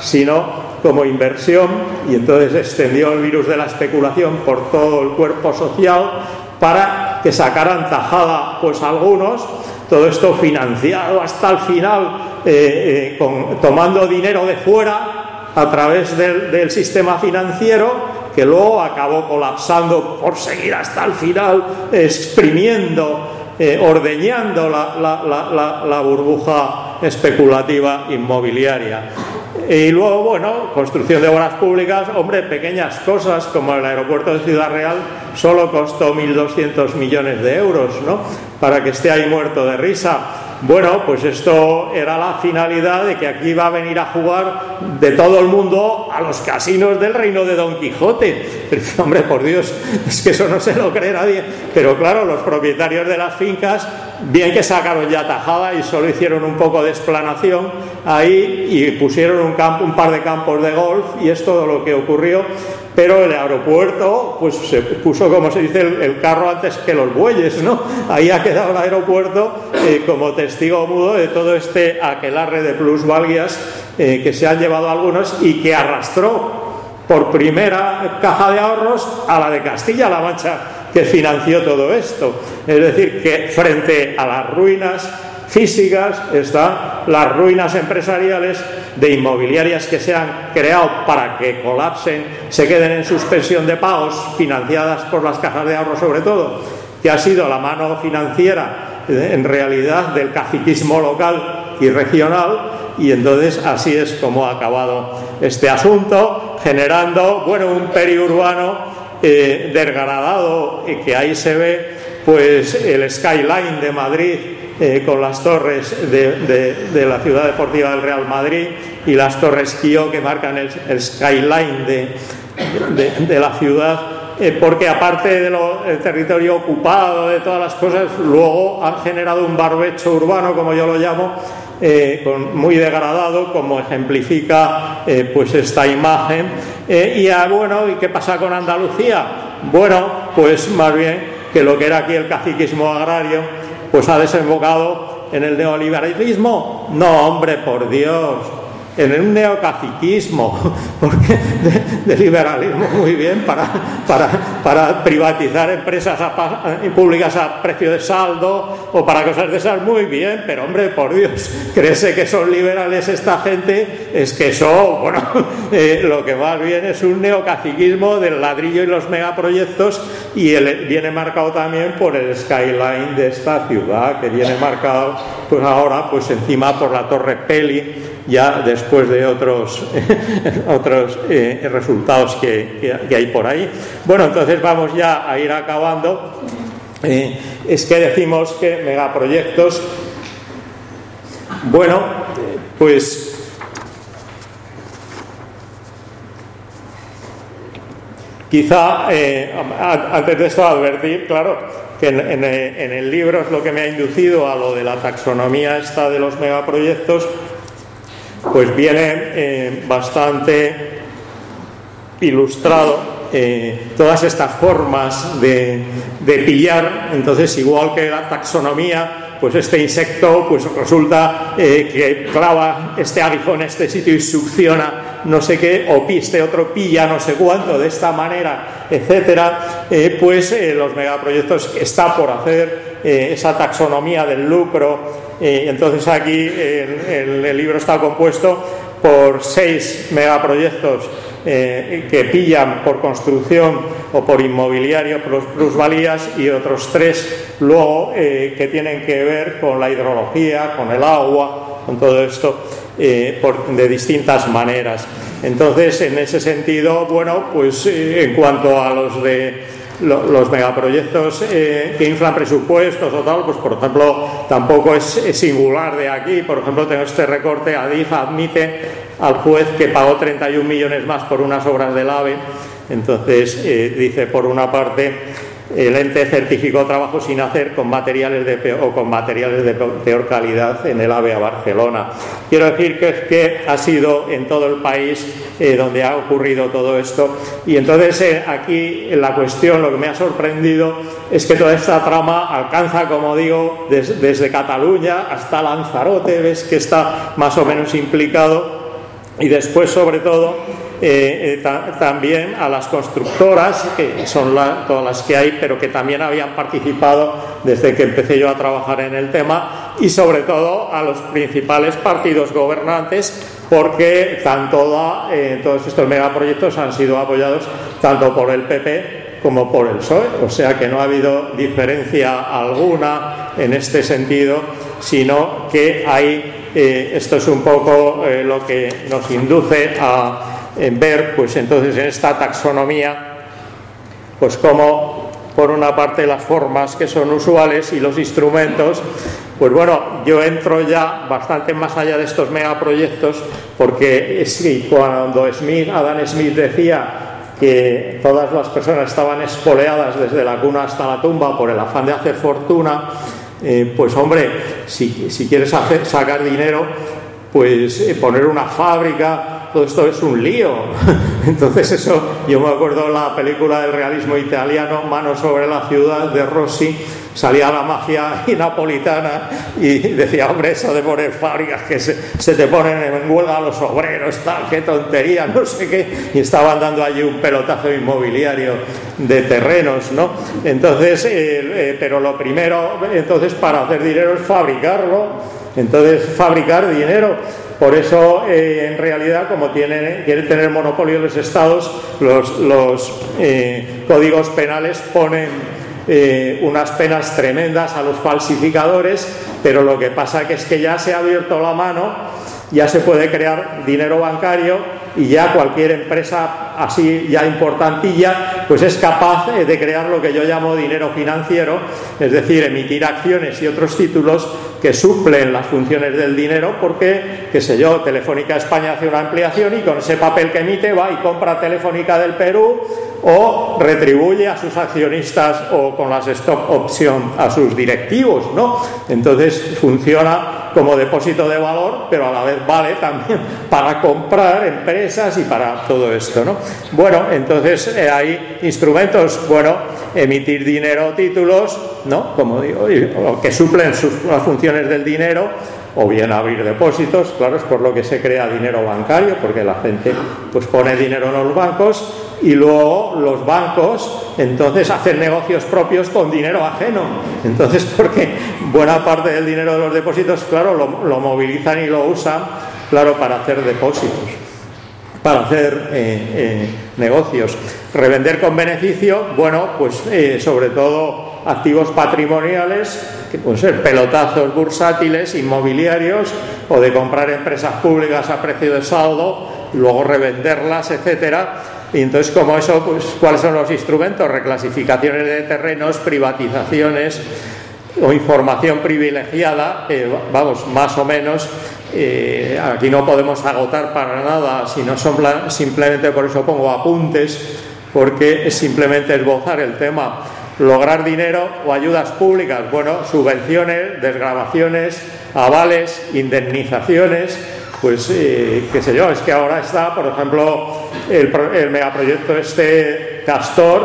sino como inversión, y entonces extendió el virus de la especulación por todo el cuerpo social para que sacaran tajada pues algunos, todo esto financiado hasta el final eh, eh, con, tomando dinero de fuera a través del, del sistema financiero, que luego acabó colapsando por seguir hasta el final exprimiendo, eh, ordeñando la, la, la, la, la burbuja especulativa inmobiliaria. Y luego, bueno, construcción de obras públicas, hombre, pequeñas cosas como el aeropuerto de Ciudad Real solo costó mil doscientos millones de euros, ¿no? Para que esté ahí muerto de risa. Bueno, pues esto era la finalidad de que aquí iba a venir a jugar de todo el mundo a los casinos del reino de Don Quijote. Pero, hombre, por Dios, es que eso no se lo cree nadie. Pero claro, los propietarios de las fincas, bien que sacaron ya tajada y solo hicieron un poco de explanación ahí y pusieron un, campo, un par de campos de golf, y es todo lo que ocurrió. Pero el aeropuerto, pues se puso, como se dice, el, el carro antes que los bueyes, ¿no? Ahí ha quedado el aeropuerto eh, como testigo mudo de todo este aquelarre de plusvalías eh, que se han llevado algunos y que arrastró por primera caja de ahorros a la de Castilla-La Mancha, que financió todo esto. Es decir, que frente a las ruinas físicas, están las ruinas empresariales de inmobiliarias que se han creado para que colapsen, se queden en suspensión de pagos, financiadas por las cajas de ahorro sobre todo, que ha sido la mano financiera en realidad del caciquismo local y regional. Y entonces así es como ha acabado este asunto, generando, bueno, un periurbano eh, degradado, eh, que ahí se ve pues el skyline de Madrid, eh, con las torres de, de, de la ciudad deportiva del Real Madrid y las torres Kio que marcan el, el skyline de, de, de la ciudad, eh, porque aparte del de territorio ocupado, de todas las cosas, luego han generado un barbecho urbano, como yo lo llamo, Eh, con, muy degradado, como ejemplifica eh, pues esta imagen. Eh, y ah, bueno, ¿y qué pasa con Andalucía? Bueno, pues más bien que lo que era aquí el caciquismo agrario, pues ha desembocado en el neoliberalismo. No, hombre, por Dios, en un neocaciquismo, porque de, de liberalismo muy bien para, para, para privatizar empresas a, públicas a precio de saldo o para cosas de esas, muy bien, pero hombre, por Dios, créese que son liberales esta gente, es que son, bueno, eh, lo que más bien es un neocaciquismo del ladrillo y los megaproyectos, y el, viene marcado también por el skyline de esta ciudad, que viene marcado pues ahora pues encima por la Torre Peli, ya después de otros otros eh, resultados que, que, que hay por ahí. Bueno, entonces vamos ya a ir acabando. Eh, es que decimos que megaproyectos, bueno, pues quizá eh, antes de esto advertir, claro, que en, en, en el libro es lo que me ha inducido a lo de la taxonomía esta de los megaproyectos, pues viene eh, bastante ilustrado eh, todas estas formas de, de pillar. Entonces, igual que la taxonomía, pues este insecto pues resulta eh, que clava este aguijón en este sitio y succiona no sé qué, o este otro pilla no sé cuánto de esta manera, etcétera. Eh, pues eh, los megaproyectos está por hacer eh, esa taxonomía del lucro. Eh, entonces aquí eh, el, el libro está compuesto por seis megaproyectos eh, que pillan por construcción o por inmobiliario plus, plusvalías, y otros tres luego eh, que tienen que ver con la hidrología, con el agua, con todo esto eh, por, de distintas maneras. Entonces, en ese sentido, bueno, pues eh, en cuanto a los de los megaproyectos eh, que inflan presupuestos o tal, pues por ejemplo tampoco es, es singular de aquí. Por ejemplo, tengo este recorte: Adif admite al juez que pagó treinta y un millones más por unas obras del AVE. Entonces eh, dice, por una parte, el ente certificó trabajo sin hacer con materiales de peor, o con materiales de peor calidad en el AVE a Barcelona. Quiero decir que es que ha sido en todo el país eh, donde ha ocurrido todo esto. Y entonces eh, aquí la cuestión, lo que me ha sorprendido es que toda esta trama alcanza, como digo, des, desde Cataluña hasta Lanzarote, ves que está más o menos implicado. Y después, sobre todo, eh, eh, ta también a las constructoras, que son la, todas las que hay, pero que también habían participado desde que empecé yo a trabajar en el tema, y sobre todo a los principales partidos gobernantes, porque tanto da, eh, todos estos megaproyectos han sido apoyados tanto por el P P como por el P S O E, o sea que no ha habido diferencia alguna en este sentido, sino que hay Eh, esto es un poco eh, lo que nos induce a eh, ver, pues entonces en esta taxonomía, pues como por una parte las formas que son usuales y los instrumentos. Pues bueno, yo entro ya bastante más allá de estos megaproyectos, porque sí, cuando Smith, Adam Smith decía que todas las personas estaban espoleadas desde la cuna hasta la tumba por el afán de hacer fortuna, Eh, pues hombre, si, si quieres hacer, sacar dinero, pues eh, poner una fábrica, todo esto es un lío. Entonces eso, yo me acuerdo de la película del realismo italiano, Mano sobre la ciudad, de Rossi, salía la mafia napolitana y decía, hombre, eso de poner fábricas que se, se te ponen en huelga a los obreros, tal, qué tontería, no sé qué, y estaban dando allí un pelotazo inmobiliario de terrenos, ¿no? Entonces, eh, eh, pero lo primero, entonces, para hacer dinero es fabricarlo, entonces fabricar dinero. Por eso, eh, en realidad, como tienen, quieren tener monopolio los estados, los, los eh, códigos penales ponen eh, unas penas tremendas a los falsificadores, pero lo que pasa que es que ya se ha abierto la mano, ya se puede crear dinero bancario y ya cualquier empresa así ya importantilla pues es capaz de crear lo que yo llamo dinero financiero, es decir, emitir acciones y otros títulos que suplen las funciones del dinero, porque, qué sé yo, Telefónica España hace una ampliación y con ese papel que emite va y compra Telefónica del Perú o retribuye a sus accionistas o con las stock option a sus directivos, ¿no? Entonces funciona como depósito de valor, pero a la vez vale también para comprar empresas y para todo esto, ¿no? Bueno, entonces eh, hay instrumentos, bueno, emitir dinero, títulos, ¿no? Como digo, que suplen sus, las funciones del dinero, o bien abrir depósitos, claro, es por lo que se crea dinero bancario, porque la gente pues pone dinero en los bancos y luego los bancos entonces hacen negocios propios con dinero ajeno, entonces porque buena parte del dinero de los depósitos, claro, lo, lo movilizan y lo usan, claro, para hacer depósitos, para hacer eh, eh, negocios. Revender con beneficio, bueno, pues eh, sobre todo activos patrimoniales, que pueden ser pelotazos bursátiles, inmobiliarios, o de comprar empresas públicas a precio de saldo, luego revenderlas, etcétera. Y entonces, como eso, pues, ¿cuáles son los instrumentos? Reclasificaciones de terrenos, privatizaciones o información privilegiada, eh, vamos, más o menos. Eh, aquí no podemos agotar para nada, si no son simplemente, por eso pongo apuntes, porque es simplemente esbozar el tema. Lograr dinero o ayudas públicas, bueno, subvenciones, desgravaciones, avales, indemnizaciones, pues eh, qué sé yo, es que ahora está, por ejemplo, el, el megaproyecto este Castor,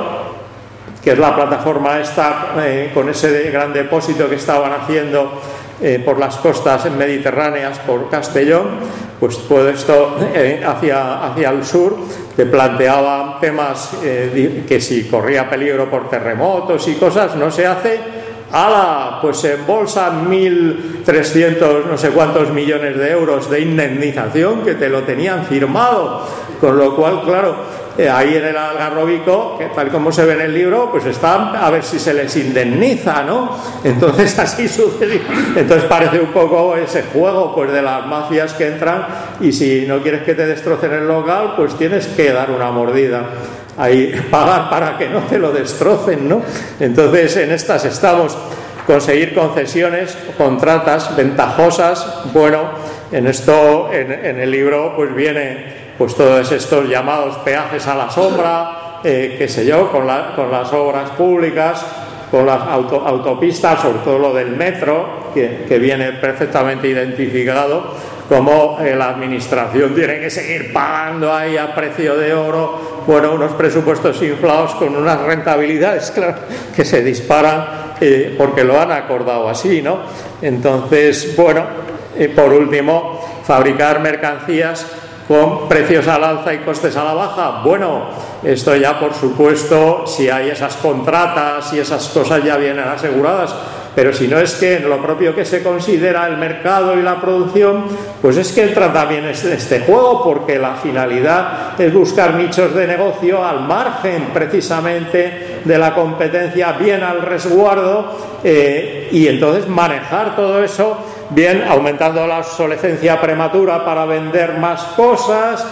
que es la plataforma esta eh, con ese gran depósito que estaban haciendo eh, por las costas mediterráneas, por Castellón, pues todo esto eh, hacia, hacia el sur, que planteaba temas eh, que si corría peligro por terremotos y cosas, no se hace. ¡Hala! Pues se embolsan mil trescientos no sé cuántos millones de euros de indemnización que te lo tenían firmado, con lo cual, claro, eh, ahí en el Algarrobico, que tal como se ve en el libro, pues están a ver si se les indemniza, ¿no? Entonces así sucede. Entonces parece un poco ese juego pues de las mafias que entran y si no quieres que te destrocen el local, pues tienes que dar una mordida. Ahí pagar para que no te lo destrocen, ¿no? Entonces en estas estamos, conseguir concesiones, contratas ventajosas. Bueno, en esto, en, en el libro, pues viene pues todos estos llamados peajes a la sombra, eh, qué sé yo, con, la, con las obras públicas, con las auto, autopistas, sobre todo lo del metro, que, que viene perfectamente identificado, como eh, la administración tiene que seguir pagando ahí a precio de oro, bueno, unos presupuestos inflados con unas rentabilidades, claro, que se disparan eh, porque lo han acordado así, ¿no? Entonces, bueno, eh, por último, fabricar mercancías con precios al alza y costes a la baja. Bueno, esto ya por supuesto, si hay esas contratas y esas cosas ya vienen aseguradas, pero si no, es que en lo propio que se considera el mercado y la producción, pues es que entra también este juego, porque la finalidad es buscar nichos de negocio al margen precisamente de la competencia, bien al resguardo, eh, y entonces manejar todo eso, bien aumentando la obsolescencia prematura para vender más cosas,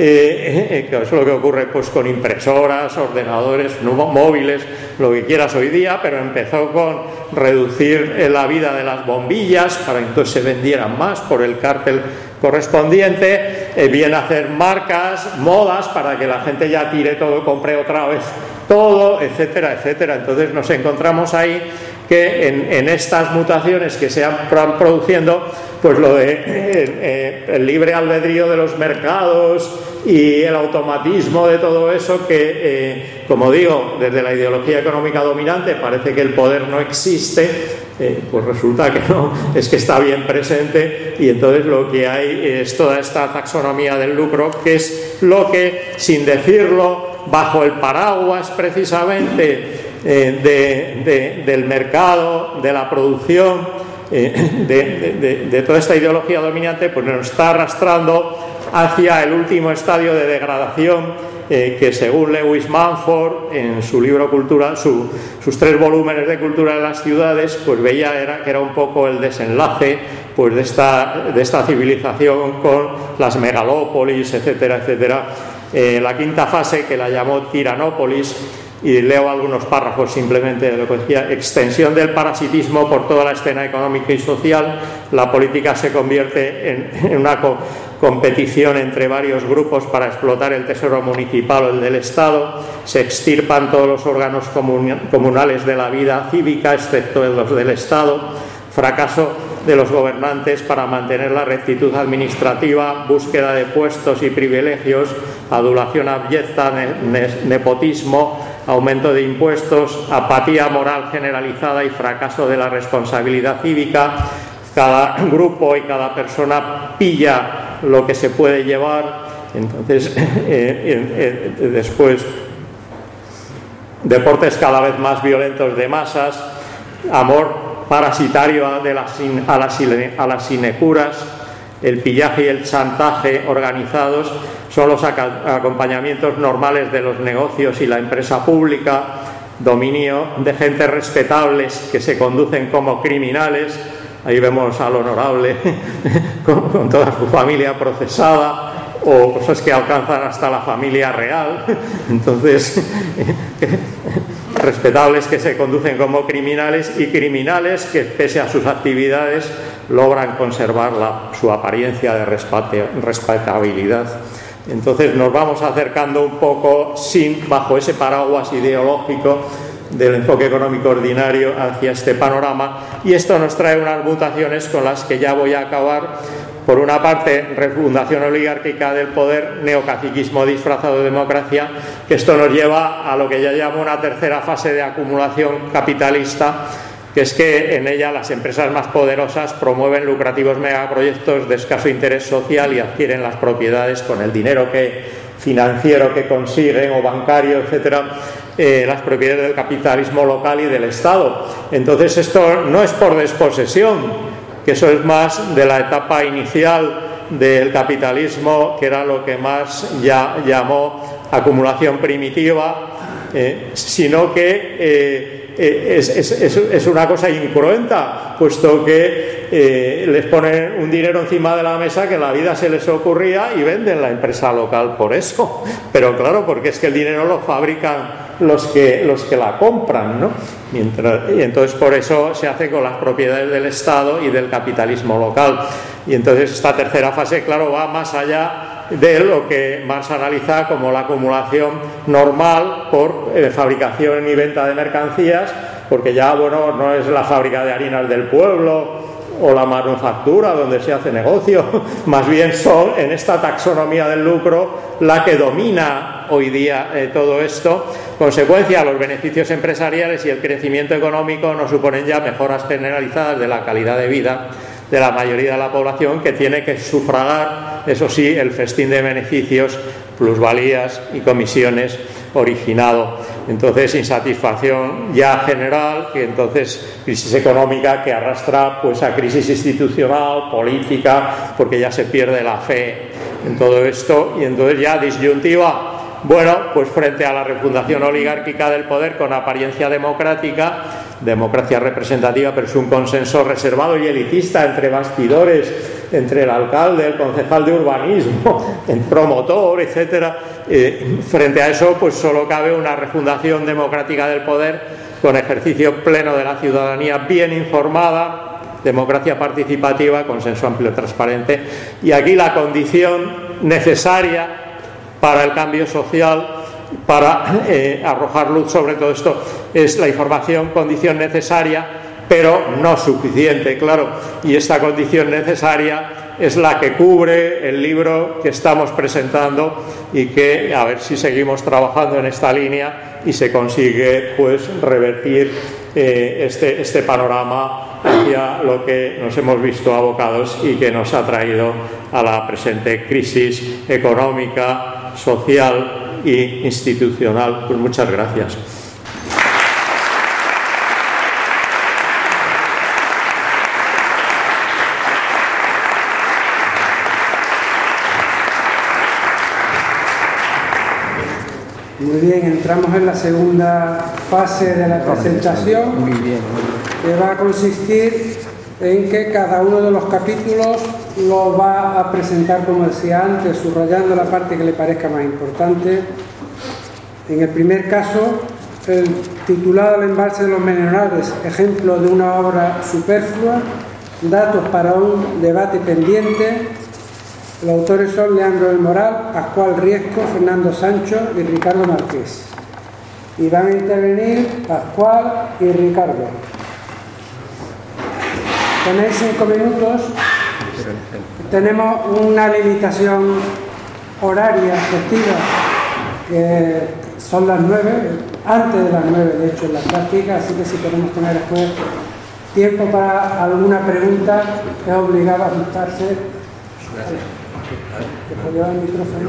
eh, eh, que es lo que ocurre pues con impresoras, ordenadores, móviles, lo que quieras hoy día, pero empezó con reducir la vida de las bombillas para que entonces se vendieran más por el cártel correspondiente, eh, bien hacer marcas, modas para que la gente ya tire todo, compre otra vez todo, etcétera, etcétera. Entonces nos encontramos ahí que en, en estas mutaciones que se van produciendo, pues lo de eh, eh, el libre albedrío de los mercados y el automatismo de todo eso que, eh, como digo, desde la ideología económica dominante parece que el poder no existe, eh, pues resulta que no, es que está bien presente, y entonces lo que hay es toda esta taxonomía del lucro, que es lo que, sin decirlo, bajo el paraguas precisamente eh, de, de, del mercado, de la producción, eh, de, de, de toda esta ideología dominante, pues nos está arrastrando hacia el último estadio de degradación eh, que, según Lewis Mumford en su libro Cultura, su, sus tres volúmenes de Cultura de las ciudades, pues veía era, que era un poco el desenlace pues de esta, de esta civilización con las megalópolis, etcétera, etcétera. Eh, la quinta fase, que la llamó tiranópolis, y leo algunos párrafos simplemente de lo que decía: extensión del parasitismo por toda la escena económica y social, la política se convierte en, en una co competición entre varios grupos para explotar el tesoro municipal o el del Estado, se extirpan todos los órganos comun comunales de la vida cívica, excepto los del Estado, fracaso de los gobernantes para mantener la rectitud administrativa, búsqueda de puestos y privilegios, adulación abyecta, ne ne nepotismo, aumento de impuestos, apatía moral generalizada y fracaso de la responsabilidad cívica. Cada grupo y cada persona pilla lo que se puede llevar. Entonces, eh, eh, eh, después, deportes cada vez más violentos de masas, amor parasitario de las, a, las, a las sinecuras, el pillaje y el chantaje organizados son los acompañamientos normales de los negocios y la empresa pública, dominio de gentes respetables que se conducen como criminales. Ahí vemos al honorable con, con toda su familia procesada, o cosas que alcanzan hasta la familia real. Entonces, respetables que se conducen como criminales, y criminales que, pese a sus actividades, logran conservar la, su apariencia de respete, respetabilidad. Entonces nos vamos acercando un poco, sin, bajo ese paraguas ideológico del enfoque económico ordinario, hacia este panorama, y esto nos trae unas mutaciones con las que ya voy a acabar. Por una parte, refundación oligárquica del poder, neocaciquismo disfrazado de democracia, que esto nos lleva a lo que ya llamo una tercera fase de acumulación capitalista, que es que en ella las empresas más poderosas promueven lucrativos megaproyectos de escaso interés social y adquieren las propiedades con el dinero que, financiero que consiguen, o bancario, etcétera, eh, las propiedades del capitalismo local y del Estado. Entonces esto no es por desposesión, que eso es más de la etapa inicial del capitalismo, que era lo que más ya llamó acumulación primitiva, eh, sino que eh, eh, es, es, es, es una cosa incruenta, puesto que eh, les ponen un dinero encima de la mesa que en la vida se les ocurría y venden la empresa local por eso. Pero claro, porque es que el dinero lo fabrican los que, los que la compran, ¿no? Mientras, y entonces por eso se hace con las propiedades del Estado y del capitalismo local. Y entonces esta tercera fase, claro, va más allá de lo que Marx analiza como la acumulación normal por eh, fabricación y venta de mercancías, porque ya, bueno, no es la fábrica de harinas del pueblo o la manufactura donde se hace negocio, más bien son, en esta taxonomía del lucro, la que domina hoy día eh, todo esto. Consecuencia, los beneficios empresariales y el crecimiento económico no suponen ya mejoras generalizadas de la calidad de vida de la mayoría de la población, que tiene que sufragar, eso sí, el festín de beneficios, plusvalías y comisiones originado. Entonces, insatisfacción ya general, y entonces crisis económica que arrastra pues a crisis institucional, política, porque ya se pierde la fe en todo esto, y entonces ya disyuntiva. Bueno, pues frente a la refundación oligárquica del poder con apariencia democrática, democracia representativa, pero es un consenso reservado y elitista entre bastidores, entre el alcalde, el concejal de urbanismo, el promotor, etcétera. Eh, frente a eso, pues solo cabe una refundación democrática del poder con ejercicio pleno de la ciudadanía bien informada, democracia participativa, consenso amplio y transparente. Y aquí la condición necesaria para el cambio social para eh, arrojar luz sobre todo esto. Es la información, condición necesaria, pero no suficiente, claro, y esta condición necesaria es la que cubre el libro que estamos presentando y que a ver si seguimos trabajando en esta línea y se consigue pues revertir eh, este, este panorama hacia lo que nos hemos visto abocados y que nos ha traído a la presente crisis económica, social e institucional. Pues muchas gracias. Muy bien, entramos en la segunda fase de la presentación, muy bien, que va a consistir en que cada uno de los capítulos lo va a presentar, como decía antes, subrayando la parte que le parezca más importante. En el primer caso, el titulado El embalse de los Menelares, ejemplo de una obra superflua, datos para un debate pendiente. Los autores son Leandro del Moral, Pascual Riesco, Fernando Sancho y Ricardo Marqués. Y van a intervenir Pascual y Ricardo. Tenéis cinco minutos. Tenemos una limitación horaria efectiva, que son las nueve, antes de las nueve, de hecho, en la práctica, así que si queremos tener después tiempo para alguna pregunta, es obligado a ajustarse. ¿Te puedo llevar el micrófono?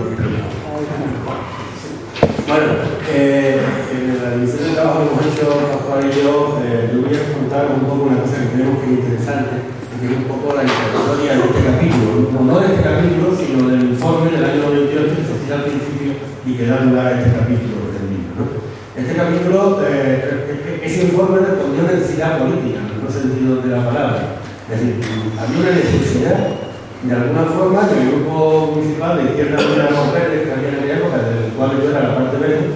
Bueno, eh, en la división de trabajo que hemos hecho Pascual y yo, eh, yo voy a contar un poco una cosa que creemos que es interesante, que es un poco la introductoria de este capítulo, no de este capítulo, sino del informe del año noventa y ocho que se cita al principio y que da lugar a este capítulo del libro, ¿no? Este capítulo, eh, ese informe respondió a necesidad política, en el sentido de la palabra. Es decir, había una necesidad, de alguna forma, que el grupo municipal de Izquierda Unida Mujeres, que había en aquella época, del cual yo era la parte verde,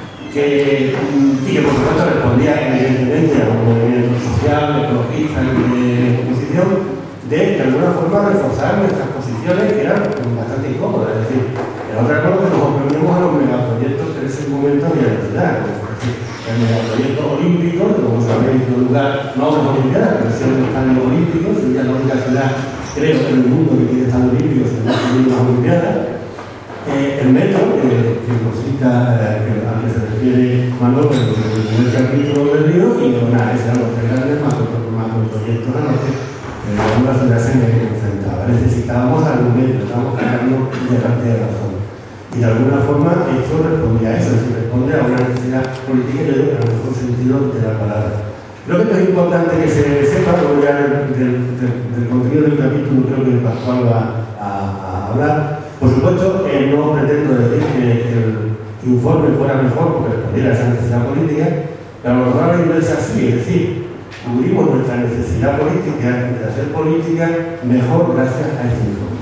que, y que por supuesto respondía evidentemente a un movimiento social, ecologista y de oposición, de, de alguna forma reforzar nuestras posiciones, que eran bastante incómodas. Es decir, era otra cosa que nos oponíamos a los megaproyectos que en ese momento había en la ciudad. El megaproyecto olímpico, que como sabéis, dio lugar, no a las Olimpiadas, pero sí a los estadios olímpicos, y ya la única ciudad, creo, en el mundo que tiene estadios olímpicos, en las Olimpiadas. Eh, el metro, eh, que nos cita, eh, a que se refiere Manuel, en el primer capítulo del libro, y nada, esos eran los tres grandes macroproyectos a los que eh, algunas ciudades se enfrentaba. Necesitábamos argumentos, estábamos cargando de parte de razón. Y de alguna forma esto respondía a eso, es decir, responde a una necesidad política y en el mejor sentido de la palabra. Creo que es importante que se sepa, luego ya del, del, del, del contenido del capítulo, creo que Pascual va a, a hablar. Por supuesto, eh, no pretendo decir que el informe fuera mejor porque respondiera a esa necesidad política, pero a lo mejor la inversa sí, es decir, cubrimos nuestra necesidad política de hacer política mejor gracias a este informe.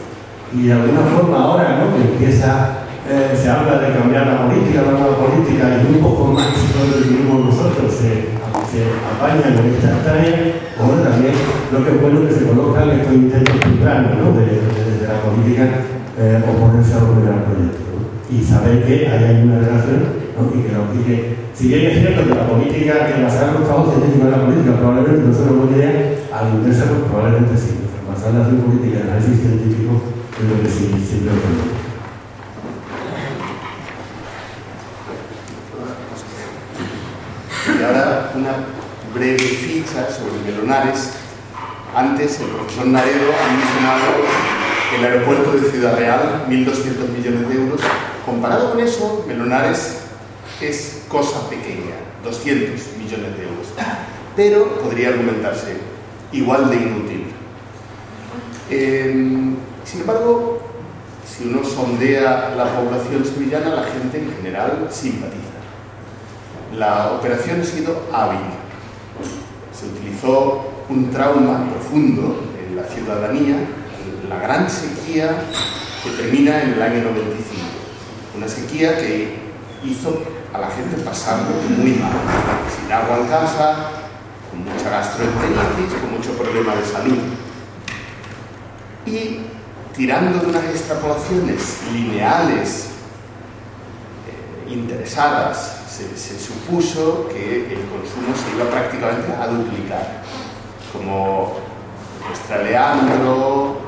Y de alguna forma ahora, ¿no?, que empieza, eh, se habla de cambiar la política, la nueva política, y grupos con más éxito de lo que vivimos nosotros se, se apañan en esta tarea, o también lo que es bueno que se conozcan estos intentos tempranos, ¿no?, de, de, de la política. Eh, oponerse a los primeros proyectos, ¿no? Y saber que ahí hay una relación, ¿no? Y que, no, y que si bien es cierto que la política, que basar los trabajos científicos en la política probablemente no sea una buena idea, al inverso pues, probablemente sí. Basar la acción política en el análisis científico creo que sí, siempre lo tenemos. Y ahora una breve ficha sobre Melonares. Antes el profesor Naredo ha mencionado el aeropuerto de Ciudad Real, mil doscientos millones de euros. Comparado con eso, Melonares es cosa pequeña, doscientos millones de euros. Pero podría argumentarse igual de inútil. Eh, sin embargo, si uno sondea la población sevillana, la gente en general simpatiza. La operación ha sido hábil. Se utilizó un trauma profundo en la ciudadanía, la gran sequía que termina en el año noventa y cinco. Una sequía que hizo a la gente pasarlo muy mal, sin agua en casa, con mucha gastroenteritis, con mucho problema de salud. Y tirando de unas extrapolaciones lineales, eh, interesadas, se, se supuso que el consumo se iba prácticamente a duplicar, como muestra Leandro,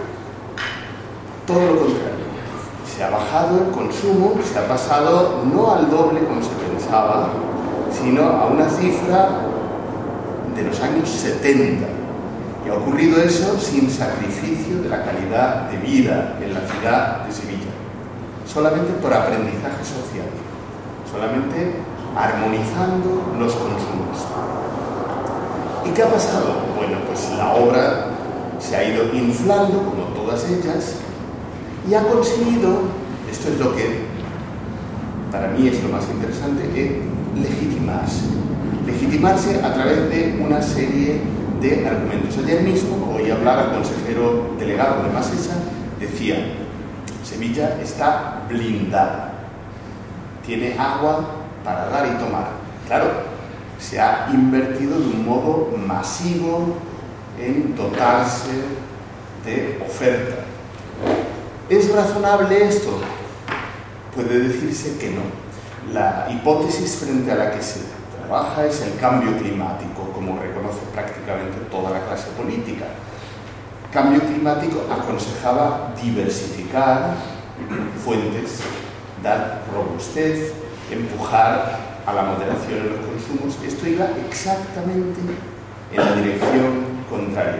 todo lo contrario. Se ha bajado el consumo, se ha pasado no al doble como se pensaba, sino a una cifra de los años setenta. Y ha ocurrido eso sin sacrificio de la calidad de vida en la ciudad de Sevilla, solamente por aprendizaje social, solamente armonizando los consumos. ¿Y qué ha pasado? Bueno, pues la obra se ha ido inflando, como todas ellas, y ha conseguido, esto es lo que para mí es lo más interesante, es legitimarse. Legitimarse a través de una serie de argumentos. Ayer mismo oí hablar al consejero delegado de Masesa, decía: Sevilla está blindada, tiene agua para dar y tomar. Claro, se ha invertido de un modo masivo en dotarse de oferta. ¿Es razonable esto? Puede decirse que no. La hipótesis frente a la que se trabaja es el cambio climático, como reconoce prácticamente toda la clase política. Cambio climático aconsejaba diversificar fuentes, dar robustez, empujar a la moderación en los consumos. Esto iba exactamente en la dirección contraria.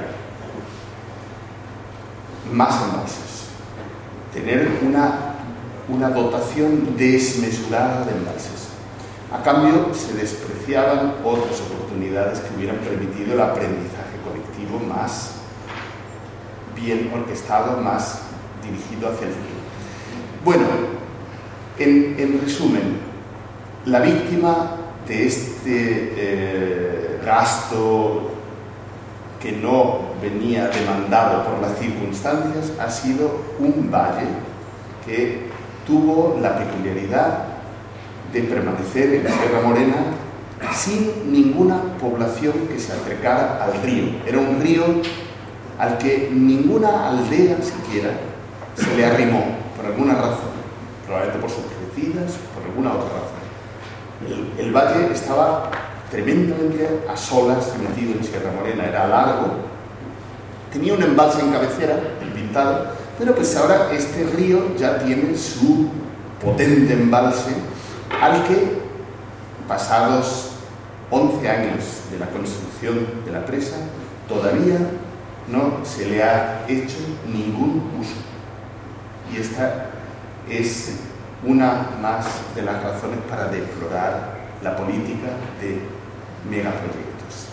Más envases. Tener una, una dotación desmesurada de envases. A cambio, se despreciaban otras oportunidades que hubieran permitido el aprendizaje colectivo más bien orquestado, más dirigido hacia el futuro. Bueno, en, en resumen, la víctima de este eh, gasto que no venía demandado por las circunstancias ha sido un valle que tuvo la peculiaridad de permanecer en Sierra Morena sin ninguna población que se acercara al río. Era un río al que ninguna aldea siquiera se le arrimó, por alguna razón, probablemente por sus crecidas, por alguna otra razón. El, el valle estaba tremendamente a solas, metido en Sierra Morena, era largo, tenía un embalse en cabecera, el Pintado, pero pues ahora este río ya tiene su potente embalse al que, pasados once años de la construcción de la presa, todavía no se le ha hecho ningún uso. Y esta es una más de las razones para deplorar la política de megaproyectos.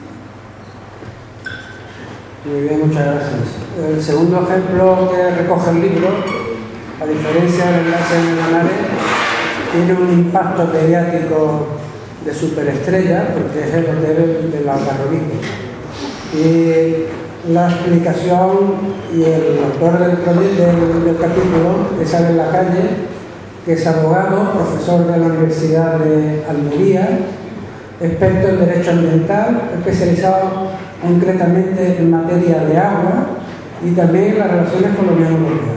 Muy bien, muchas gracias. El segundo ejemplo que recoge el libro, a diferencia del enlace en Linares, tiene un impacto mediático de superestrella, porque es el hotel del Algarrobico. Y la explicación y el autor del, del, del capítulo, que sale en la calle, que es abogado, profesor de la Universidad de Almería, experto en Derecho Ambiental, especializado concretamente en materia de agua y también en las relaciones con la Unión Europea.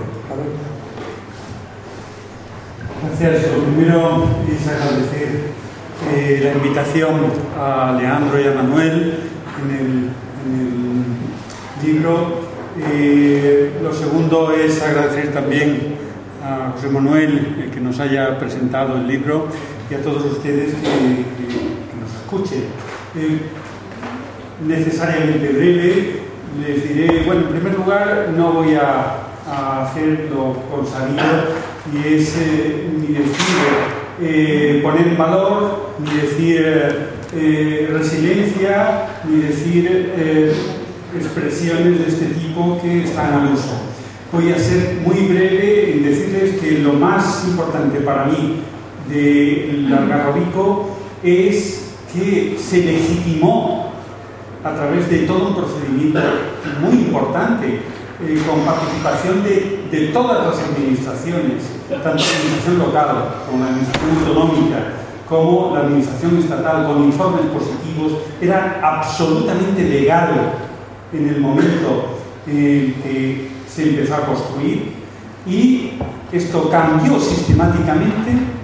Gracias. Lo primero es agradecer eh, la invitación a Leandro y a Manuel en el, en el libro. Eh, lo segundo es agradecer también a José Manuel eh, que nos haya presentado el libro y a todos ustedes que, que, que nos escuchen. Eh, necesariamente breve, les diré, bueno, en primer lugar no voy a, a hacer lo consabido y es eh, ni decir eh, poner en valor, ni decir eh, resiliencia, ni decir eh, expresiones de este tipo que están al uso. Voy a ser muy breve en decirles que lo más importante para mí del Algarrobico es que se legitimó a través de todo un procedimiento muy importante, eh, con participación de, de todas las administraciones, tanto la administración local como la administración autonómica, como la administración estatal, con informes positivos. Era absolutamente legal en el momento en que se empezó a construir, y esto cambió sistemáticamente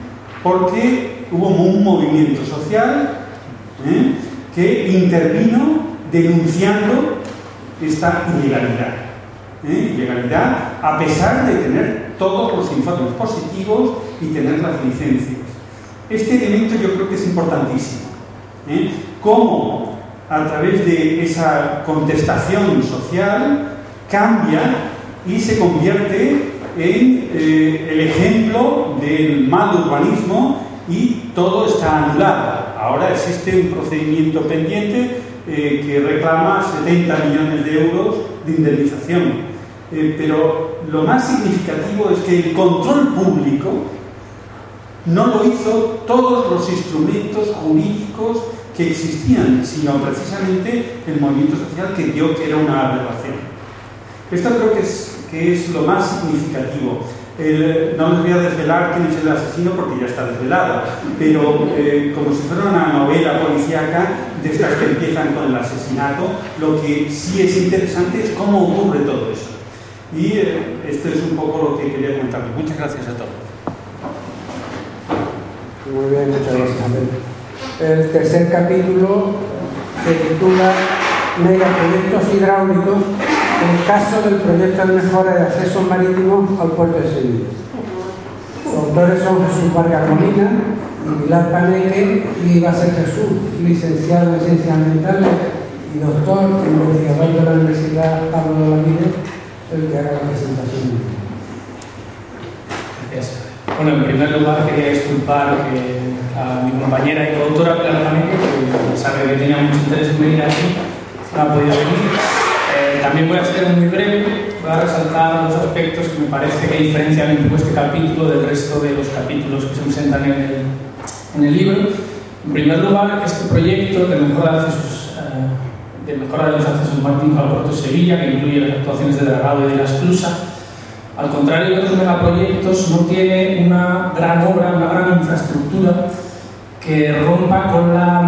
porque hubo un movimiento social ¿eh? que intervino denunciando esta ilegalidad. ¿eh? Ilegalidad a pesar de tener todos los informes positivos y tener las licencias. Este elemento yo creo que es importantísimo. ¿eh? Cómo a través de esa contestación social cambia y se convierte en eh, el ejemplo del mal urbanismo y todo está anulado. Ahora existe un procedimiento pendiente eh, que reclama setenta millones de euros de indemnización. Eh, pero lo más significativo es que el control público no lo hizo todos los instrumentos jurídicos que existían, sino precisamente el movimiento social que vio que era una aberración. Esto creo que es, que es lo más significativo. El, no les voy a desvelar quién es el asesino porque ya está desvelado, pero eh, como si fuera una novela policíaca de estas que empiezan con el asesinato, lo que sí es interesante es cómo ocurre todo eso. Y eh, esto es un poco lo que quería comentarles. Muchas gracias a todos. Muy bien, muchas gracias. El tercer capítulo se titula Megaproyectos hidráulicos, el caso del proyecto de mejora de accesos marítimos al puerto de Sevilla. Los autores son Jesús Vargas Molina y Pilar Paneque, y va a ser Jesús, licenciado en Ciencias Ambientales y doctor, investigador de la Universidad Pablo de Olavide, el que haga la presentación. Gracias. Bueno, en primer lugar quería disculpar que a mi compañera y coautora Pilar Paneque, que sabe que tenía mucho interés en venir aquí, no ha podido venir. Eh, también voy a ser muy breve, voy a resaltar los aspectos que me parece que diferencian un poco este capítulo del resto de los capítulos que se presentan en el, en el libro. En primer lugar, este proyecto de mejora de, accesos, eh, de, mejora de los accesos marítimos al puerto de Sevilla, que incluye las actuaciones de dragado y de la esclusa, al contrario de otros megaproyectos, no tiene una gran obra, una gran infraestructura que rompa con, la,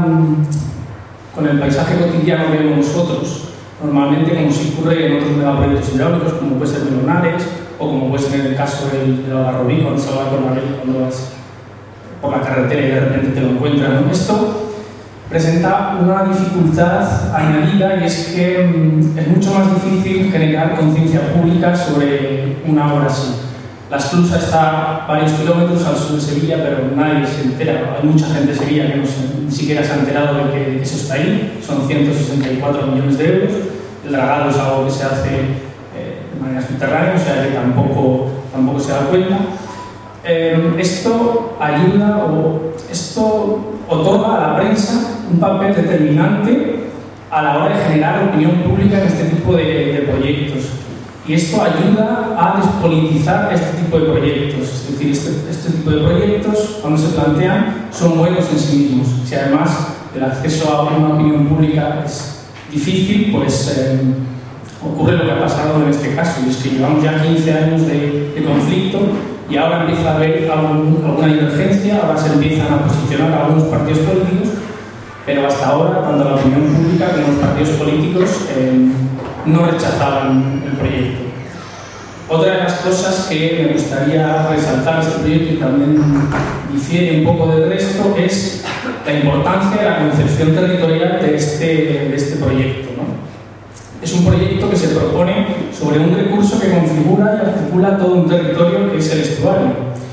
con el paisaje cotidiano que vemos nosotros. Normalmente, como se ocurre en otros megaproyectos hidráulicos, como puede ser Melonares, o como puede ser en el caso del, del Algarrobí, cuando se va por la, cuando vas por la carretera y de repente te lo encuentras, ¿no? Esto presenta una dificultad añadida, y es que mm, es mucho más difícil generar conciencia pública sobre una obra así. La esclusa está a varios kilómetros al sur de Sevilla, pero nadie se entera. Hay mucha gente de Sevilla que no se, ni siquiera se ha enterado de que, de que eso está ahí. Son ciento sesenta y cuatro millones de euros. El dragado es algo que se hace eh, de manera subterránea, o sea que tampoco, tampoco se da cuenta. Eh, esto ayuda o esto otorga a la prensa un papel determinante a la hora de generar opinión pública en este tipo de, de proyectos. Y esto ayuda a despolitizar este tipo de proyectos. Es decir, este, este tipo de proyectos, cuando se plantean, son buenos en sí mismos. Si además el acceso a una opinión pública es difícil, pues eh, ocurre lo que ha pasado en este caso. Y es que llevamos ya quince años de, de conflicto, y ahora empieza a haber algún, alguna divergencia, ahora se empiezan a posicionar algunos partidos políticos, pero hasta ahora, tanto la opinión pública como los partidos políticos eh, no rechazaban el proyecto. Otra de las cosas que me gustaría resaltar de este proyecto, y también difiere un poco del resto, es la importancia de la concepción territorial de este, de este proyecto, ¿no? Es un proyecto que se propone sobre un recurso que configura y articula todo un territorio que es el estuario.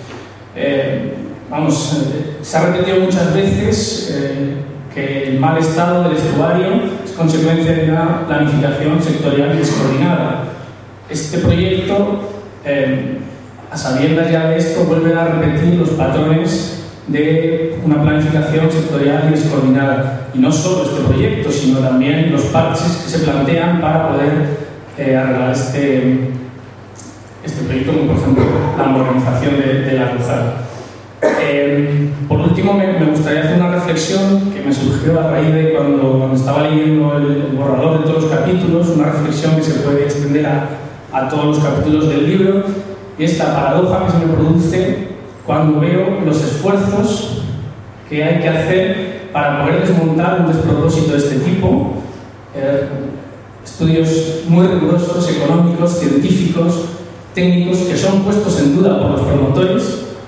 Eh, vamos, eh, se ha repetido muchas veces eh, que el mal estado del estuario es consecuencia de una planificación sectorial descoordinada. Este proyecto, eh, a sabiendas ya de esto, vuelve a repetir los patrones de una planificación sectorial y descoordinada. Y no solo este proyecto, sino también los parches que se plantean para poder eh, arreglar este, este proyecto, como por ejemplo la modernización de, de la cruzada. Eh, por último, me, me gustaría hacer una reflexión que me surgió a raíz de cuando, cuando estaba leyendo el, el borrador de todos los capítulos, una reflexión que se puede extender a, a todos los capítulos del libro, y es la paradoja que se me produce cuando veo los esfuerzos que hay que hacer para poder desmontar un despropósito de este tipo. Eh, estudios muy rigurosos, económicos, científicos, técnicos, que son puestos en duda por los promotores,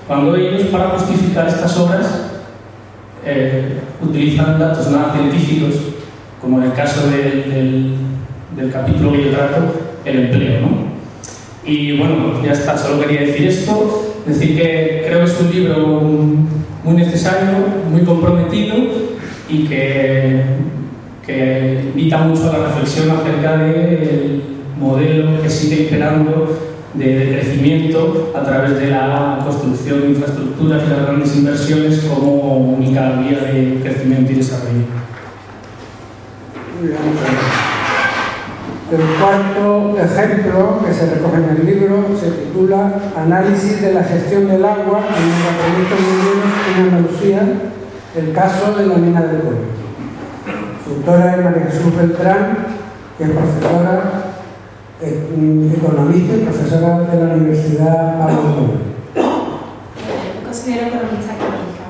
cuando ellos, para justificar estas obras, eh, utilizan datos nada científicos, como en el caso de, del, del capítulo que yo trato, el empleo, ¿no? Y bueno, ya está, solo quería decir esto, decir que creo que es un libro muy necesario, muy comprometido y que, que invita mucho a la reflexión acerca del modelo que sigue imperando de, de crecimiento a través de la construcción de infraestructuras y las grandes inversiones como única vía de crecimiento y desarrollo. Muy bien. El cuarto ejemplo que se recoge en el libro se titula Análisis de la gestión del agua en el proyecto minero en Andalucía, el caso de la mina del Cobre. Su autora es María Jesús Beltrán, que es profesora, economista y profesora de la Universidad Pablo Gómez. Me considero economista económica.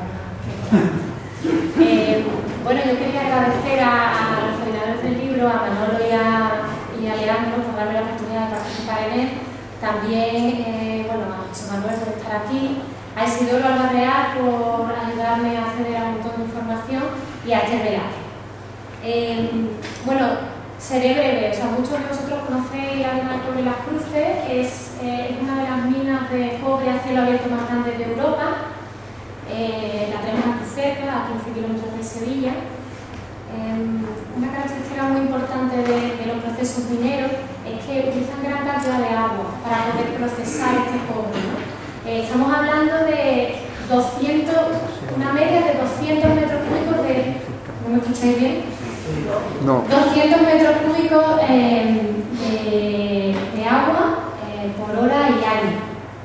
eh, bueno, yo quería agradecer a, a los coordinadores del libro, a Manolo y a, y a Leandro por darme la oportunidad de participar en él. También, eh, bueno, a José Manuel por estar aquí, a Isidoro Albarreal por ayudarme a acceder a un montón de información y a Esther Velázquez. Eh, bueno, seré breve, o sea, muchos de vosotros conocéis la mina de cobre Las Cruces, es eh, una de las minas de cobre a cielo abierto más grandes de Europa. Eh, la tenemos aquí cerca, a quince kilómetros de Sevilla. Eh, una característica muy importante de, de los procesos mineros es que utilizan gran cantidad de agua para poder procesar este cobre, ¿no? Eh, estamos hablando de doscientos, una media de doscientos metros cúbicos de... ¿No me escucháis bien? No. doscientos metros cúbicos eh, de, de agua eh, por hora y año.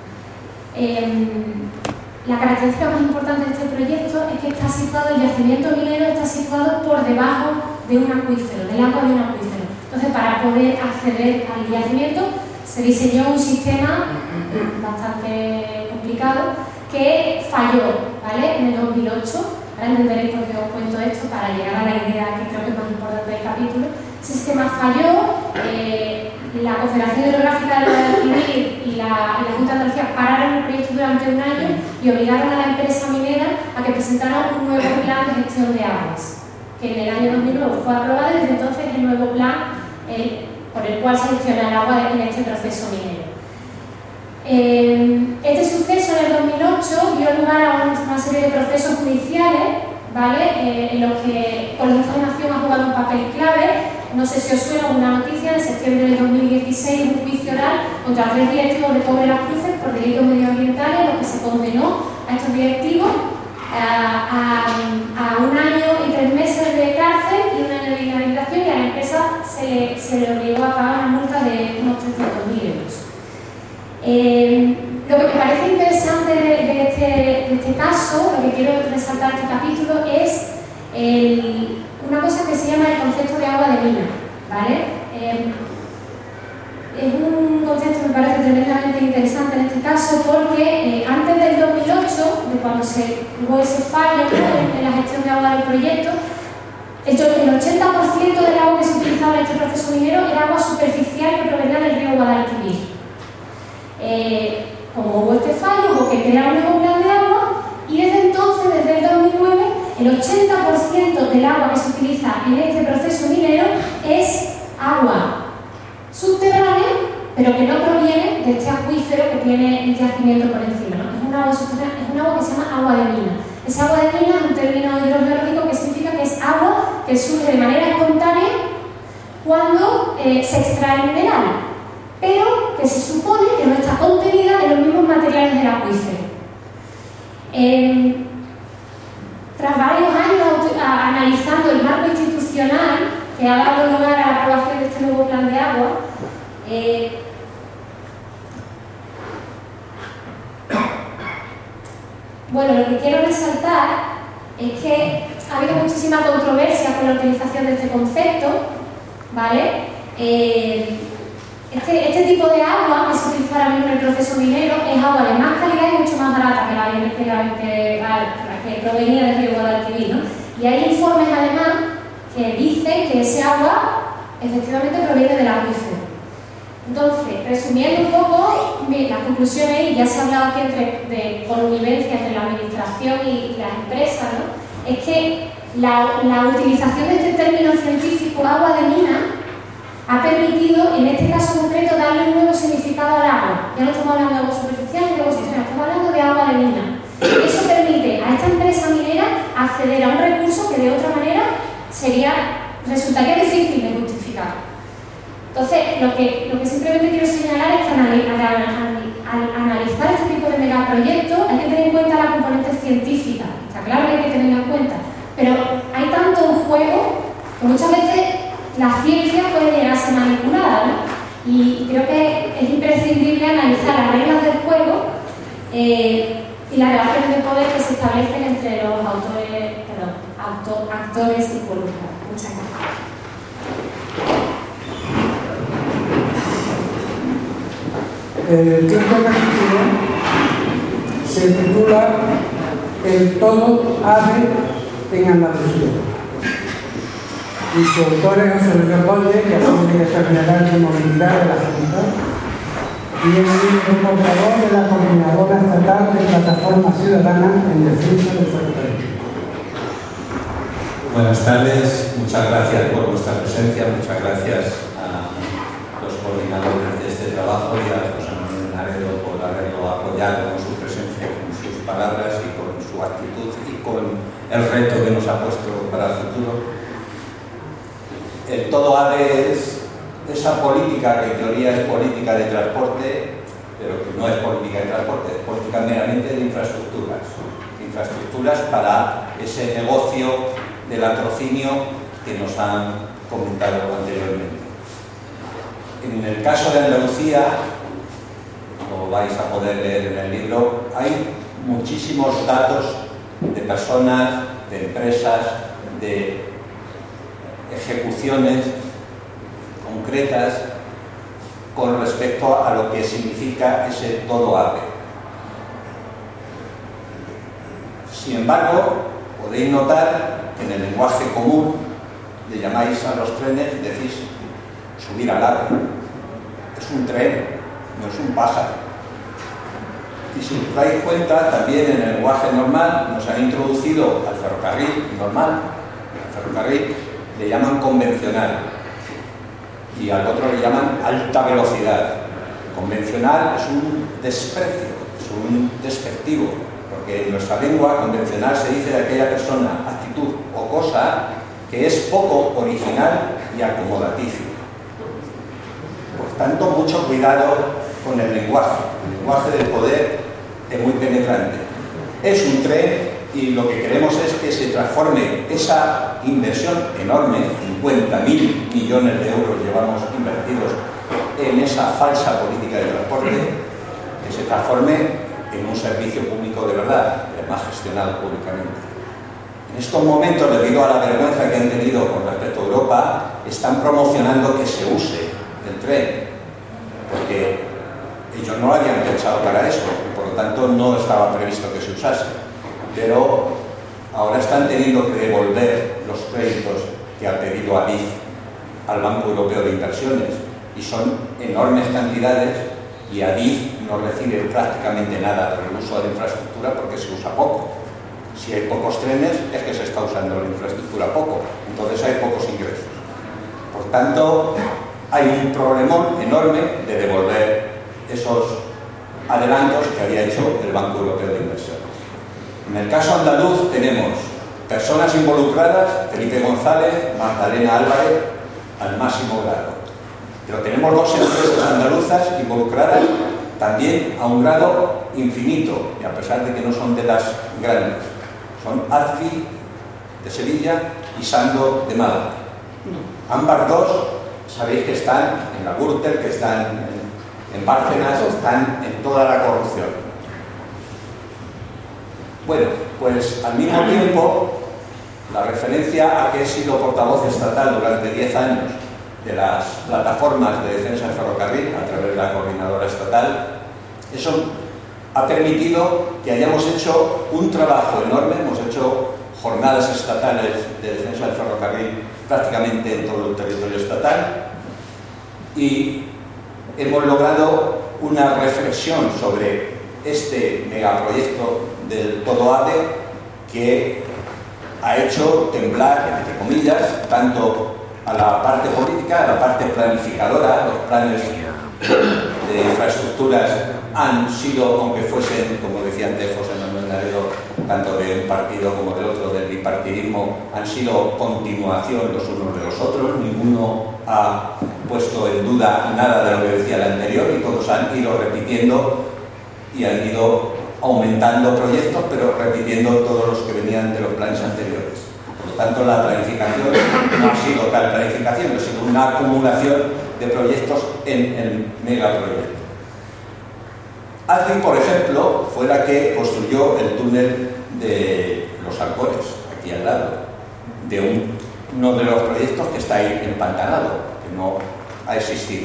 Eh, la característica más importante de este proyecto es que está situado, el yacimiento minero está situado por debajo de un acuífero, del agua de un acuífero. Entonces, para poder acceder al yacimiento, se diseñó un sistema bastante complicado que falló, ¿vale? En el dos mil ocho. Ahora entenderéis por qué os cuento esto para llegar a la idea que creo que es más importante del capítulo. El sistema falló, eh, la Confederación Hidrográfica del Guadalquivir y la, y la Junta de Andalucía pararon el proyecto durante un año y obligaron a la empresa minera a que presentara un nuevo plan de gestión de aguas, que en el año dos mil nueve fue aprobado y desde entonces el nuevo plan eh, por el cual se gestiona el agua en este proceso minero. Eh, este suceso en el dos mil ocho dio lugar a una serie de procesos judiciales, ¿vale? Eh, en los que Ecologistas de Nación ha jugado un papel clave. No sé si os suena una noticia, en septiembre del dos mil dieciséis, un juicio oral contra tres directivos de Cobre Las Cruces por delitos medioambientales, en los que se condenó a estos directivos a, a, a un año y tres meses de cárcel y un año de inhabilitación, y a la empresa se le, se le obligó a pagar una multa de unos trescientos mil euros. Eh, lo que me parece interesante de, de, este, de este caso, lo que quiero resaltar de este capítulo, es el, una cosa que se llama el concepto de agua de mina, ¿vale? Eh, es un concepto que me parece tremendamente interesante en este caso porque eh, antes del dos mil ocho, de cuando se hubo ese fallo, ¿no?, en, en la gestión de agua del proyecto, el ochenta por ciento del agua que se utilizaba en este proceso minero era agua superficial que provenía del río Guadalquivir. Eh, como hubo este fallo, hubo que crear un nuevo plan de agua y desde entonces, desde el dos mil nueve, el ochenta por ciento del agua que se utiliza en este proceso minero es agua subterránea, pero que no proviene de este acuífero que tiene el yacimiento por encima, ¿no? Es un agua subterránea, es un agua que se llama agua de mina. Ese agua de mina es un término hidrogeológico que significa que es agua que surge de manera espontánea cuando eh, se extrae el mineral, pero que se supone que no está contenida en los mismos materiales del acuífero. Eh, tras varios años a, a, analizando el marco institucional que ha dado lugar a la aprobación de este nuevo plan de agua, eh, bueno, lo que quiero resaltar es que ha habido muchísima controversia con la utilización de este concepto, ¿vale? Eh, Este, este tipo de agua que se utiliza ahora mismo en el proceso minero es agua de más calidad y mucho más barata que la que, que, que provenía del río Guadalquivir, ¿no? Y hay informes además que dicen que ese agua efectivamente proviene del acuífero. Entonces, resumiendo un poco, las conclusiones, y ya se ha hablado aquí entre, de connivencia entre la administración y las empresas, ¿no? Es que la, la utilización de este término científico, agua de mina, ha permitido, en este caso concreto, darle un nuevo significado al agua. Ya no estamos hablando de agua superficial ni de agua subterránea, estamos hablando de agua de mina. Eso permite a esta empresa minera acceder a un recurso que de otra manera sería, resultaría difícil de justificar. Entonces, lo que, lo que simplemente quiero señalar es que al analizar este tipo de megaproyectos hay que tener en cuenta la componente científica. Está claro que hay que tenerla en cuenta, pero hay tanto en juego que muchas veces la ciencia puede llegar a ser manipulada, ¿no? Y creo que es imprescindible analizar las reglas del juego eh, y las relaciones de poder que se establecen entre los autores, perdón, auto, actores involucrados. Muchas gracias. El quinto capítulo se titula El todo ave en Andalucía. Y su autor es José Luis Leopoldo, que ha sido director general de movilidad de la Junta, y es el portavoz de la Coordinadora Estatal de Plataforma Ciudadana en Defensa del Ferrocarril. Buenas tardes, muchas gracias por vuestra presencia, muchas gracias a los coordinadores de este trabajo y a José Manuel Naredo por haberlo apoyado con su presencia, con sus palabras y con su actitud y con el reto que nos ha puesto para el futuro. El todo ave es esa política que en teoría es política de transporte, pero que no es política de transporte, es política meramente de infraestructuras. Infraestructuras para ese negocio del latrocinio que nos han comentado anteriormente. En el caso de Andalucía, como vais a poder leer en el libro, hay muchísimos datos de personas, de empresas, de ejecuciones concretas con respecto a lo que significa ese todo ave. Sin embargo, podéis notar que en el lenguaje común le llamáis a los trenes y decís subir al ave. Es un tren, no es un pájaro. Y si os dais cuenta, también en el lenguaje normal nos han introducido al ferrocarril normal. Al ferrocarril le llaman convencional y al otro le llaman alta velocidad. Convencional es un desprecio, es un despectivo, porque en nuestra lengua convencional se dice de aquella persona, actitud o cosa que es poco original y acomodaticio. Por tanto, mucho cuidado con el lenguaje. El lenguaje del poder es muy penetrante. Es un tren y lo que queremos es que se transforme esa inversión enorme, cincuenta mil millones de euros llevamos invertidos en esa falsa política de transporte, que se transforme en un servicio público de verdad, además gestionado públicamente. En estos momentos, debido a la vergüenza que han tenido con respecto a Europa, están promocionando que se use el tren, porque ellos no lo habían pensado para eso, y por lo tanto no estaba previsto que se usase. Pero ahora están teniendo que devolver los créditos que ha pedido Adif al Banco Europeo de Inversiones, y son enormes cantidades, y Adif no recibe prácticamente nada por el uso de la infraestructura porque se usa poco. Si hay pocos trenes es que se está usando la infraestructura poco, entonces hay pocos ingresos. Por tanto, hay un problemón enorme de devolver esos adelantos que había hecho el Banco Europeo de Inversiones. En el caso andaluz tenemos personas involucradas, Felipe González, Magdalena Álvarez, al máximo grado. Pero tenemos dos empresas andaluzas involucradas también a un grado infinito, y a pesar de que no son de las grandes. Son Adfi de Sevilla y Sando de Málaga. Ambas dos sabéis que están en la Gürtel, que están en, en Bárcenas, están en toda la corrupción. Bueno, pues al mismo tiempo, la referencia a que he sido portavoz estatal durante diez años de las plataformas de defensa del ferrocarril a través de la coordinadora estatal, eso ha permitido que hayamos hecho un trabajo enorme. Hemos hecho jornadas estatales de defensa del ferrocarril prácticamente en todo el territorio estatal, y hemos logrado una reflexión sobre este megaproyecto del Todo AVE que ha hecho temblar, entre comillas, tanto a la parte política, a la parte planificadora. Los planes de infraestructuras han sido, aunque fuesen, como decía antes José Manuel Laredo, tanto de un partido como del otro, del bipartidismo, han sido continuación los unos de los otros. Ninguno ha puesto en duda nada de lo que decía el anterior y todos han ido repitiendo y han ido aumentando proyectos, pero repitiendo todos los que venían de los planes anteriores. Por lo tanto, la planificación no ha sido tal planificación, ha sido una acumulación de proyectos en el megaproyecto. Adri, por ejemplo, fue la que construyó el túnel de los Alcores, aquí al lado, de un, uno de los proyectos que está ahí empantanado, que no ha existido.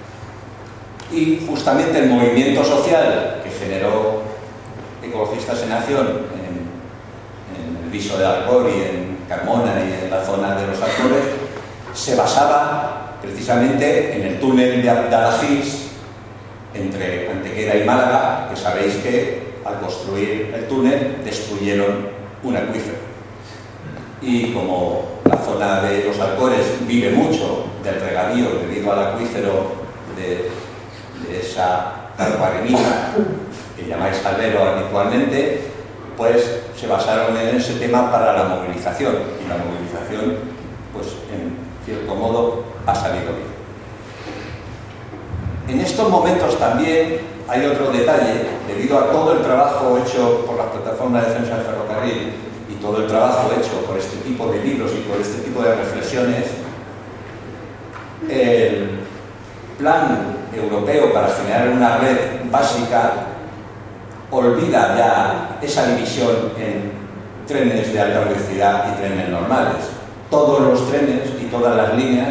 Y justamente el movimiento social que generó Ecologistas en Acción en, en el Viso de Alcor y en Carmona y en la zona de los Alcores se basaba precisamente en el túnel de Adalgís entre Antequera y Málaga, que sabéis que al construir el túnel destruyeron un acuífero. Y como la zona de los Alcores vive mucho del regadío debido al acuífero de, de esa arenita que llamáis Calvero habitualmente, pues se basaron en ese tema para la movilización. Y la movilización, pues en cierto modo, ha salido bien. En estos momentos también hay otro detalle, debido a todo el trabajo hecho por las plataformas de defensa del ferrocarril y todo el trabajo hecho por este tipo de libros y por este tipo de reflexiones, el plan europeo para generar una red básica olvida ya esa división en trenes de alta velocidad y trenes normales. Todos los trenes y todas las líneas,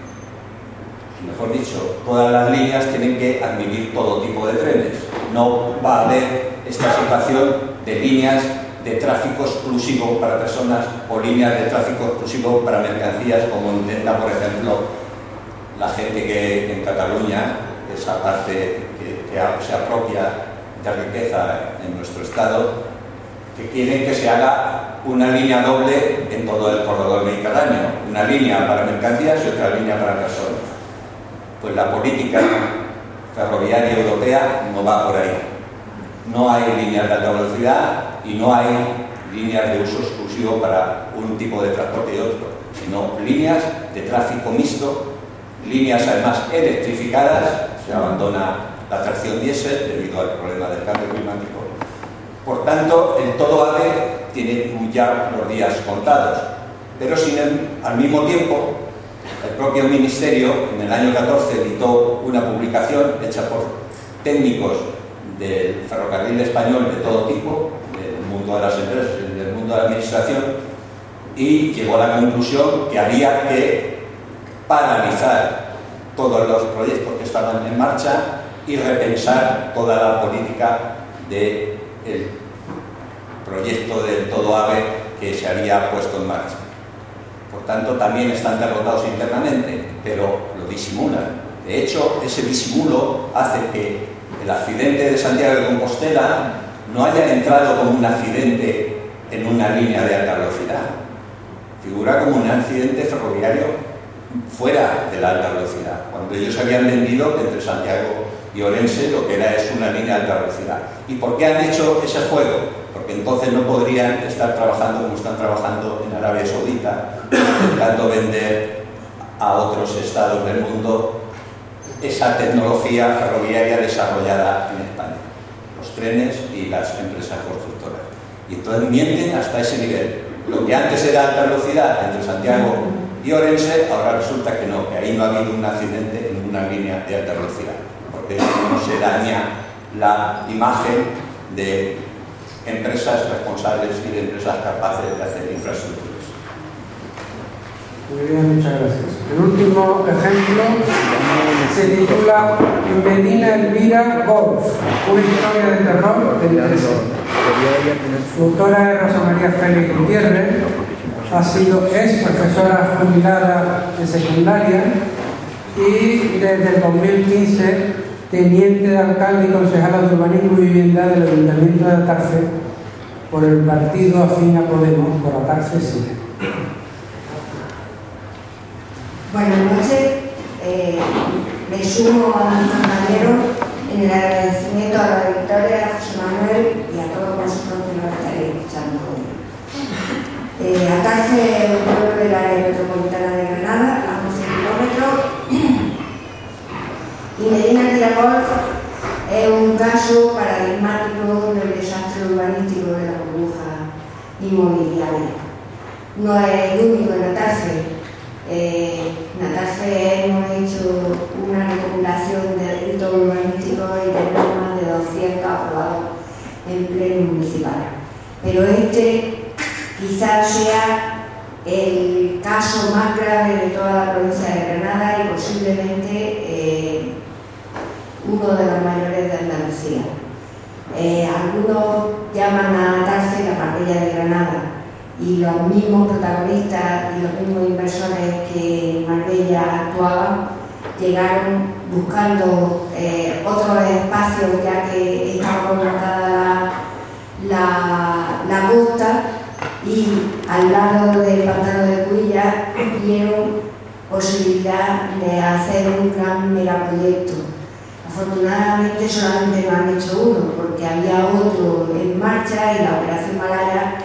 mejor dicho, todas las líneas tienen que admitir todo tipo de trenes. No va a haber esta situación de líneas de tráfico exclusivo para personas o líneas de tráfico exclusivo para mercancías, como intenta, por ejemplo, la gente que en Cataluña, esa parte que, que se apropia de riqueza en nuestro estado, que quieren que se haga una línea doble en todo el corredor mediterráneo, una línea para mercancías y otra línea para personas. Pues la política ferroviaria europea no va por ahí. No hay líneas de alta velocidad y no hay líneas de uso exclusivo para un tipo de transporte y otro, sino líneas de tráfico mixto, líneas además electrificadas. Se abandona la tracción diésel debido al problema del cambio climático. Por tanto, el Todo AVE tiene ya los días contados, pero sin el, al mismo tiempo el propio Ministerio en el año catorce editó una publicación hecha por técnicos del ferrocarril español de todo tipo, del mundo de las empresas y del mundo de la administración, y llegó a la conclusión que había que paralizar todos los proyectos que estaban en marcha y repensar toda la política del proyecto del Todo AVE que se había puesto en marcha. Por tanto, también están derrotados internamente, pero lo disimulan. De hecho, ese disimulo hace que el accidente de Santiago de Compostela no haya entrado como un accidente en una línea de alta velocidad. Figura como un accidente ferroviario fuera de la alta velocidad, cuando ellos habían vendido que entre Santiago y Orense lo que era es una línea de alta velocidad. ¿Y por qué han hecho ese juego? Porque entonces no podrían estar trabajando como están trabajando en Arabia Saudita, intentando vender a otros estados del mundo esa tecnología ferroviaria desarrollada en España, los trenes y las empresas constructoras. Y entonces mienten hasta ese nivel. Lo que antes era alta velocidad entre Santiago y Orense, ahora resulta que no, que ahí no ha habido un accidente en una línea de alta velocidad, porque no se daña la imagen de empresas responsables y de empresas capaces de hacer infraestructuras. Muy bien, muchas gracias. El último ejemplo se titula Medina Elvira Golf, una historia de terror de interés. Su autora es Rosa María Félix Gutiérrez, ha sido, es profesora jubilada de secundaria y desde el dos mil quince teniente de alcalde y concejala de urbanismo y vivienda del Ayuntamiento de Atarfe por el partido afín a Podemos, por Atarfe sí. Buenas noches. Eh, me sumo a mis compañeros en el agradecimiento a la Victoria, a José Manuel y a todos vosotros que nos estaréis escuchando hoy. Eh, Atarfe es un pueblo del área metropolitana de Granada, a once kilómetros, y Medina Tiragol es un caso paradigmático del desastre urbanístico de la burbuja inmobiliaria. No es el único en Atarfe. Eh, en Atarfe hemos hecho una recopilación de delitos urbanísticos y tenemos más de doscientos aprobados en pleno municipal. Pero este quizás sea el caso más grave de toda la provincia de Granada y posiblemente eh, uno de los mayores de Andalucía. Eh, algunos llaman a Atarfe la parrilla de Granada, y los mismos protagonistas y los mismos inversores que en Marbella actuaban llegaron buscando eh, otros espacios, ya que estaba colocada la, la, la costa, y al lado del pantano de Cuilla vieron posibilidad de hacer un gran megaproyecto. Afortunadamente solamente lo han hecho uno, porque había otro en marcha y la Operación Malaya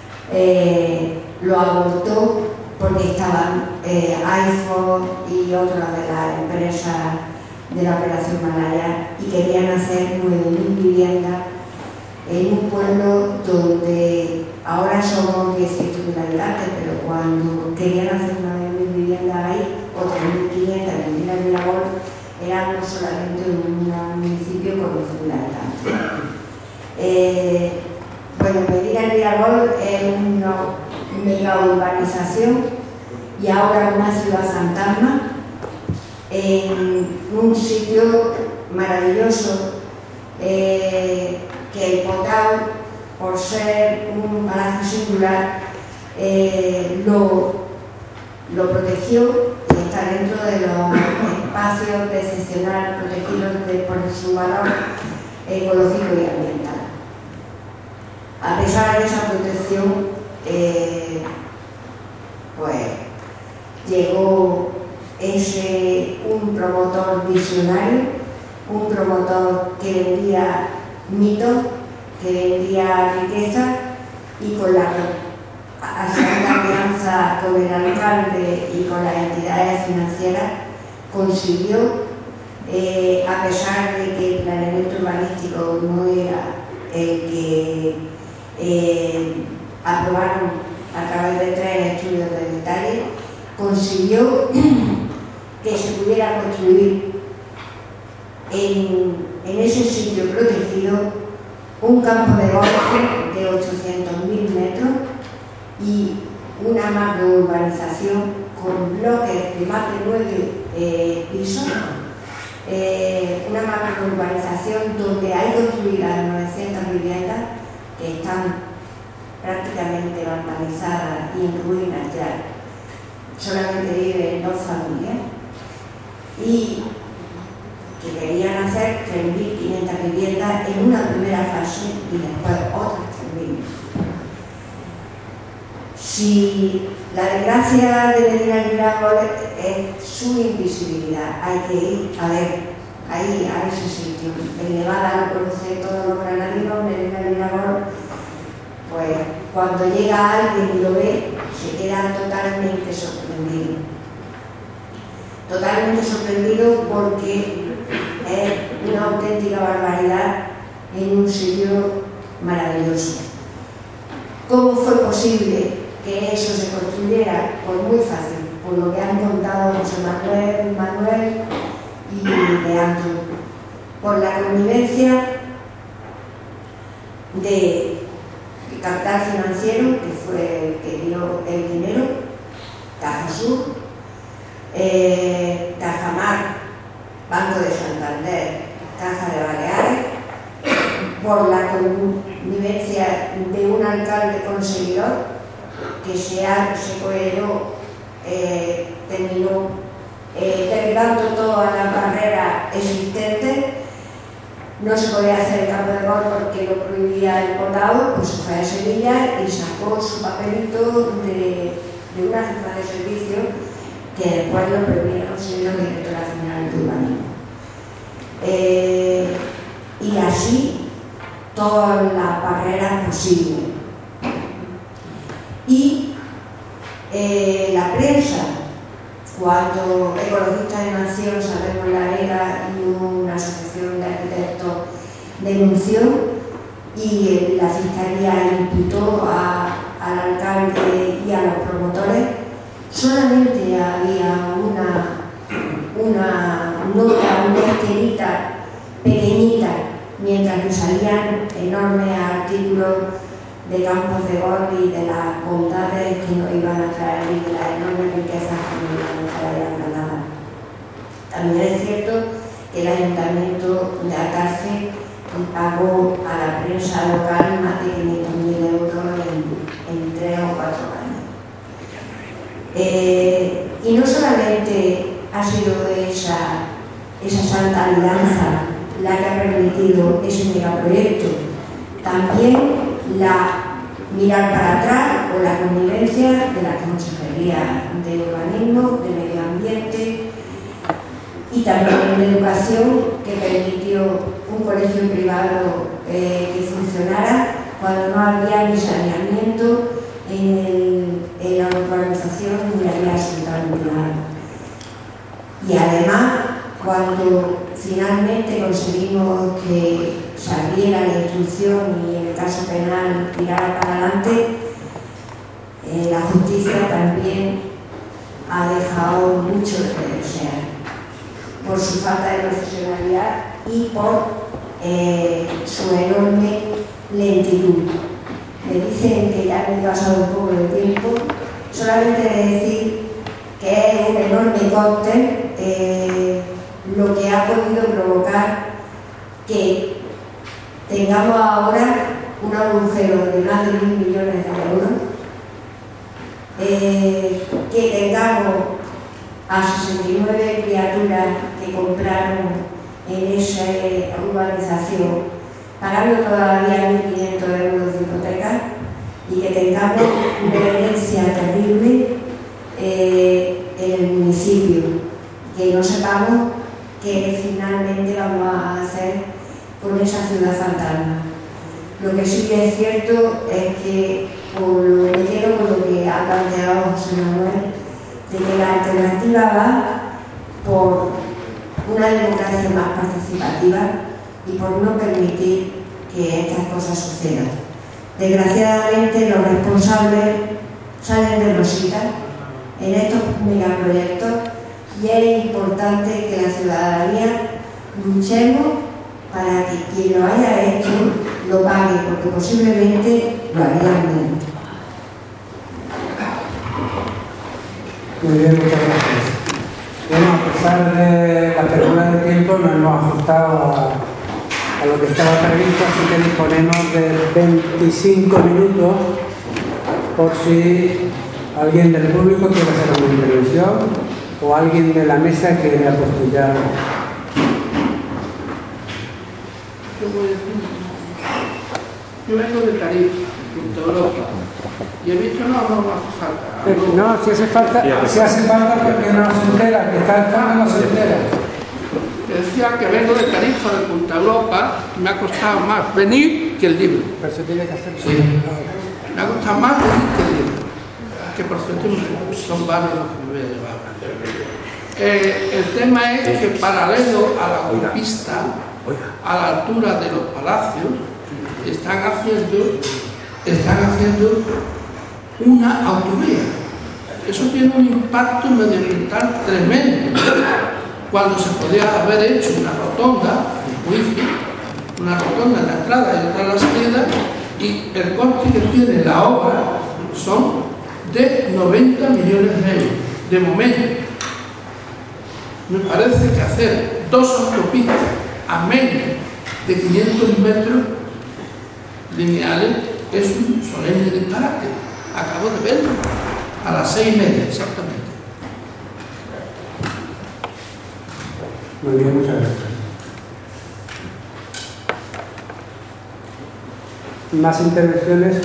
Eh, lo abortó porque estaban eh, iPhone y otras de las empresas de la Operación Malaya y querían hacer nueve mil viviendas en un pueblo donde ahora somos dieciocho mil habitantes, pero cuando querían hacer nueve mil viviendas ahí, o tres mil quinientas en Medina Tiragol, eran solamente un municipio con doce mil habitantes. Eh, Bueno, Medina Tiragol es una mega urbanización y ahora una ciudad fantasma en un sitio maravilloso eh, que el Potau, por ser un palacio singular, eh, lo, lo protegió y está dentro de los espacios de excepcional protegidos de, por su valor ecológico y ambiental. A pesar de esa protección, eh, pues llegó ese, un promotor visionario, un promotor que vendía mitos, que vendía riqueza, y con la alianza con el alcalde y con las entidades financieras consiguió, eh, a pesar de que el planeamiento urbanístico no era el que Eh, aprobaron a través de tres estudios de detalle, consiguió que se pudiera construir en, en ese sitio protegido un campo de golf de ochocientos mil metros y una macrourbanización con bloques de más de nueve eh, pisos, eh, una macrourbanización donde hay construidas novecientas viviendas que están prácticamente vandalizadas y en ruinas ya. Solamente viven dos familias y que querían hacer tres mil quinientas viviendas en una primera fase y después otras tres mil. Si la desgracia de Medina Tiragol es su invisibilidad, hay que ir a ver ahí, a ese sitio. En Nevada lo conocen todos los granadinos, Medina Tiragol, pues cuando llega alguien y lo ve, se queda totalmente sorprendido. Totalmente sorprendido porque es una auténtica barbaridad en un sitio maravilloso. ¿Cómo fue posible que eso se construyera? Pues muy fácil, por lo que han contado José Manuel, Manuel y Leandro, por la connivencia de capital financiero, que fue el que dio el dinero, Caja Sur, eh, Cajamar, Banco de Santander, Caja de Baleares, por la connivencia de un alcalde conseguidor que se, ha, se coeló, eh, terminó eh, derribando todas las barreras existentes. No se podía hacer el campo de gol porque lo prohibía el potado, pues se fue a Sevilla y sacó su papelito de, de una jefa de servicio que después lo prohibieron siendo directora general de urbanismo. Eh, y así todas las barreras posibles. Y eh, la prensa, cuando Ecologistas en Acción, Salvemos la Vega y una asociación de arquitectos denunció y la Fiscalía imputó a, al alcalde y a los promotores, solamente había una, una nota, una esquelita pequeñita, mientras que salían enormes artículos de campos de golf y de las bondades que nos iban a traer y de las enormes riquezas que nos iban a traer a Granada. También es cierto que el Ayuntamiento de Alcácer pagó a la prensa local más de quinientos mil euros en, en tres o cuatro años. Eh, y no solamente ha sido esa, esa santa alianza la que ha permitido ese megaproyecto, también la mirar para atrás o la convivencia de la Consejería de Urbanismo, de Medio Ambiente y también de Educación, que permitió un colegio privado eh, que funcionara cuando no había ni saneamiento en, el, en la urbanización ni había absolutamente nada. Y además, cuando finalmente conseguimos que saliera la instrucción y en el caso penal tirara para adelante, eh, la justicia también ha dejado mucho de desear por su falta de profesionalidad y por eh, su enorme lentitud. Me dicen que ya me he pasado un poco de tiempo, solamente de decir que es un enorme cóctel eh, lo que ha podido provocar que tengamos ahora un agujero de más de mil millones de euros, eh, que tengamos a sesenta y nueve criaturas que compraron en esa urbanización pagando todavía mil quinientos euros de hipoteca y que tengamos una herencia terrible eh, en el municipio, que no sepamos qué finalmente vamos a hacer con esa ciudad fantasma. Lo que sí que es cierto es que, por lo que quiero, con lo que ha planteado José Manuel, de que la alternativa va por una democracia más participativa y por no permitir que estas cosas sucedan. Desgraciadamente, los responsables salen de rosita en estos megaproyectos y es importante que la ciudadanía luchemos para que quien lo haya hecho lo pague, porque posiblemente lo harían menos. Muy bien, muchas gracias. Bueno, a pesar de la pérdida de tiempo, nos hemos ajustado a, a lo que estaba previsto, así que disponemos de veinticinco minutos por si alguien del público quiere hacer una intervención o alguien de la mesa quiere apostillar. Yo vengo de Tarifa, de Europa, y he visto no, no, no hace falta. Eh, no, si hace falta, si hace falta porque no se entera, que está el fondo no se entera. Decía que vengo de Tarifa, de Punta Europa, y me ha costado más venir que el libro. Pero se tiene que hacer. Sí. Me ha costado más venir que el libro. Que por cierto son varios los que me voy a llevar. Eh, el tema es que paralelo a la autopista, a la altura de los palacios, están haciendo, están haciendo una autovía. Eso tiene un impacto medioambiental tremendo. Cuando se podía haber hecho una rotonda, un juicio, una rotonda en la entrada y otra en la salida, y el coste que tiene la obra son de noventa millones de euros, de momento. Me parece que hacer dos autopistas a menos de quinientos metros lineales es un solemne disparate. Acabo de verlo a las seis y media exactamente. Muy bien, muchas gracias. ¿Más intervenciones?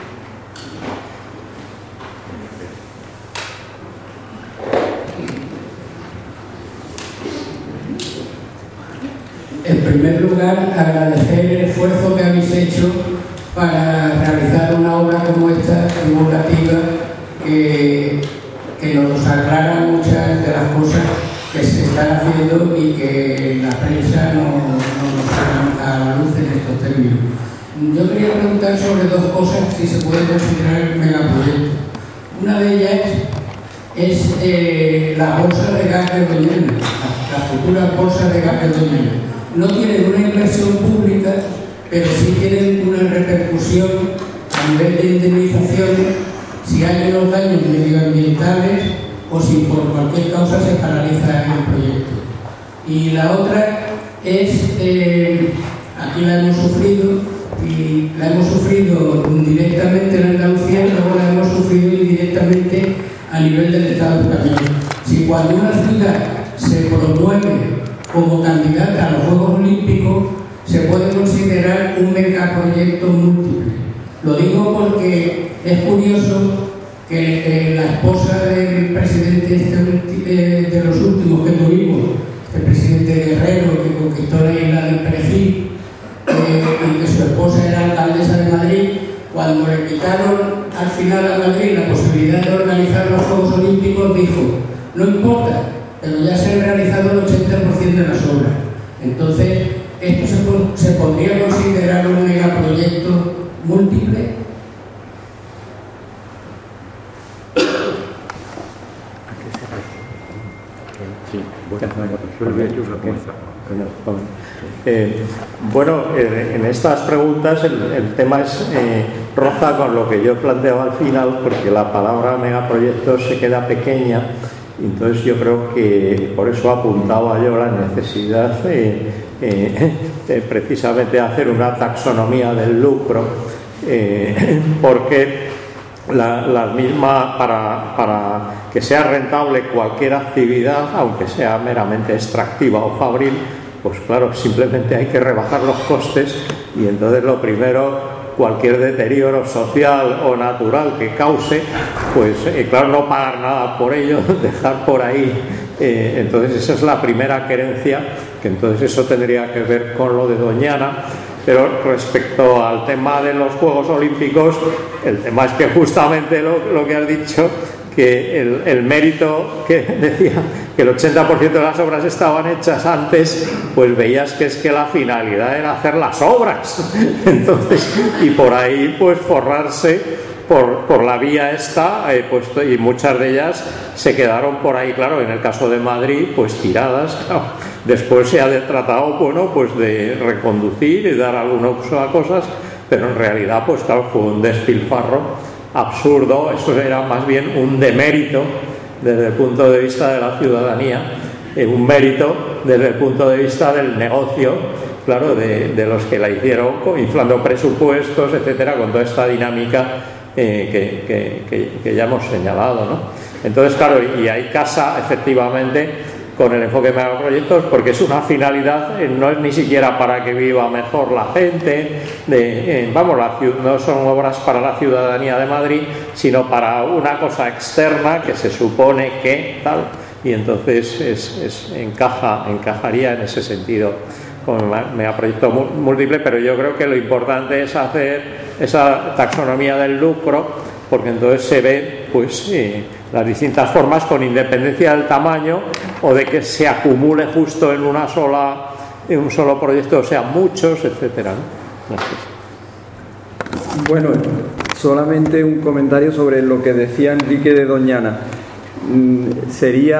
En primer lugar, agradecer el esfuerzo que habéis hecho para realizar una obra como esta, divulgativa, que, que nos aclara muchas de las cosas que se están haciendo y que la prensa no, no nos saca a la luz en estos términos. Yo quería preguntar sobre dos cosas, si se puede considerar megaproyectos. Una de ellas es eh, la bolsa de gas de Doñana, la, la futura bolsa de gas de Doñana. No tienen una inversión pública, pero sí tienen una repercusión a nivel de indemnizaciones si hay unos daños medioambientales o si por cualquier causa se paraliza el proyecto. Y la otra es, eh, aquí la hemos sufrido, y la hemos sufrido directamente en Andalucía y luego la hemos sufrido indirectamente a nivel del Estado español. Si cuando una ciudad se promueve como candidata a los Juegos Olímpicos, se puede considerar un megaproyecto múltiple. Lo digo porque es curioso que eh, la esposa del presidente este, eh, de los últimos que tuvimos, el presidente Guerrero, que conquistó la isla del Perejil, eh, y que su esposa era alcaldesa de Madrid, cuando le quitaron al final a Madrid la posibilidad de organizar los Juegos Olímpicos, dijo, no importa, pero ya se han realizado el ochenta por ciento de las obras. Entonces, ¿esto se, se podría considerar un megaproyecto múltiple? Eh, bueno, en estas preguntas el, el tema es eh, roza con lo que yo planteaba al final, porque la palabra megaproyecto se queda pequeña. Entonces yo creo que por eso apuntaba yo la necesidad eh, eh, de precisamente hacer una taxonomía del lucro, eh, porque la, la misma, para, para que sea rentable cualquier actividad, aunque sea meramente extractiva o fabril, pues claro, simplemente hay que rebajar los costes y entonces lo primero, cualquier deterioro social o natural que cause, pues eh, claro, no pagar nada por ello, dejar por ahí. Eh, entonces esa es la primera querencia, que entonces eso tendría que ver con lo de Doñana. Pero respecto al tema de los Juegos Olímpicos, el tema es que justamente lo, lo que has dicho, que el, el mérito que decía que el ochenta por ciento de las obras estaban hechas antes, pues veías que es que la finalidad era hacer las obras. Entonces, y por ahí pues forrarse por, por la vía esta, eh, pues, y muchas de ellas se quedaron por ahí, claro, en el caso de Madrid, pues tiradas, claro. Después se ha tratado, bueno, pues de reconducir y dar algún uso a cosas, pero en realidad, pues claro, fue un despilfarro absurdo. Eso era más bien un demérito desde el punto de vista de la ciudadanía, eh, un mérito desde el punto de vista del negocio, claro, de, de los que la hicieron, inflando presupuestos, etcétera, con toda esta dinámica eh, que, que, que, que ya hemos señalado, ¿no? Entonces, claro, y hay casa, efectivamente, con el enfoque de megaproyectos, porque es una finalidad, eh, no es ni siquiera para que viva mejor la gente, de, eh, vamos, la, no son obras para la ciudadanía de Madrid, sino para una cosa externa que se supone que tal, y entonces es, es, encaja, encajaría en ese sentido como megaproyecto múltiple, pero yo creo que lo importante es hacer esa taxonomía del lucro, porque entonces se ve, pues, eh, las distintas formas con independencia del tamaño o de que se acumule justo en una sola, en un solo proyecto, o sea, muchos, etcétera, ¿no? Gracias. Bueno, solamente un comentario sobre lo que decía Enrique de Doñana. Sería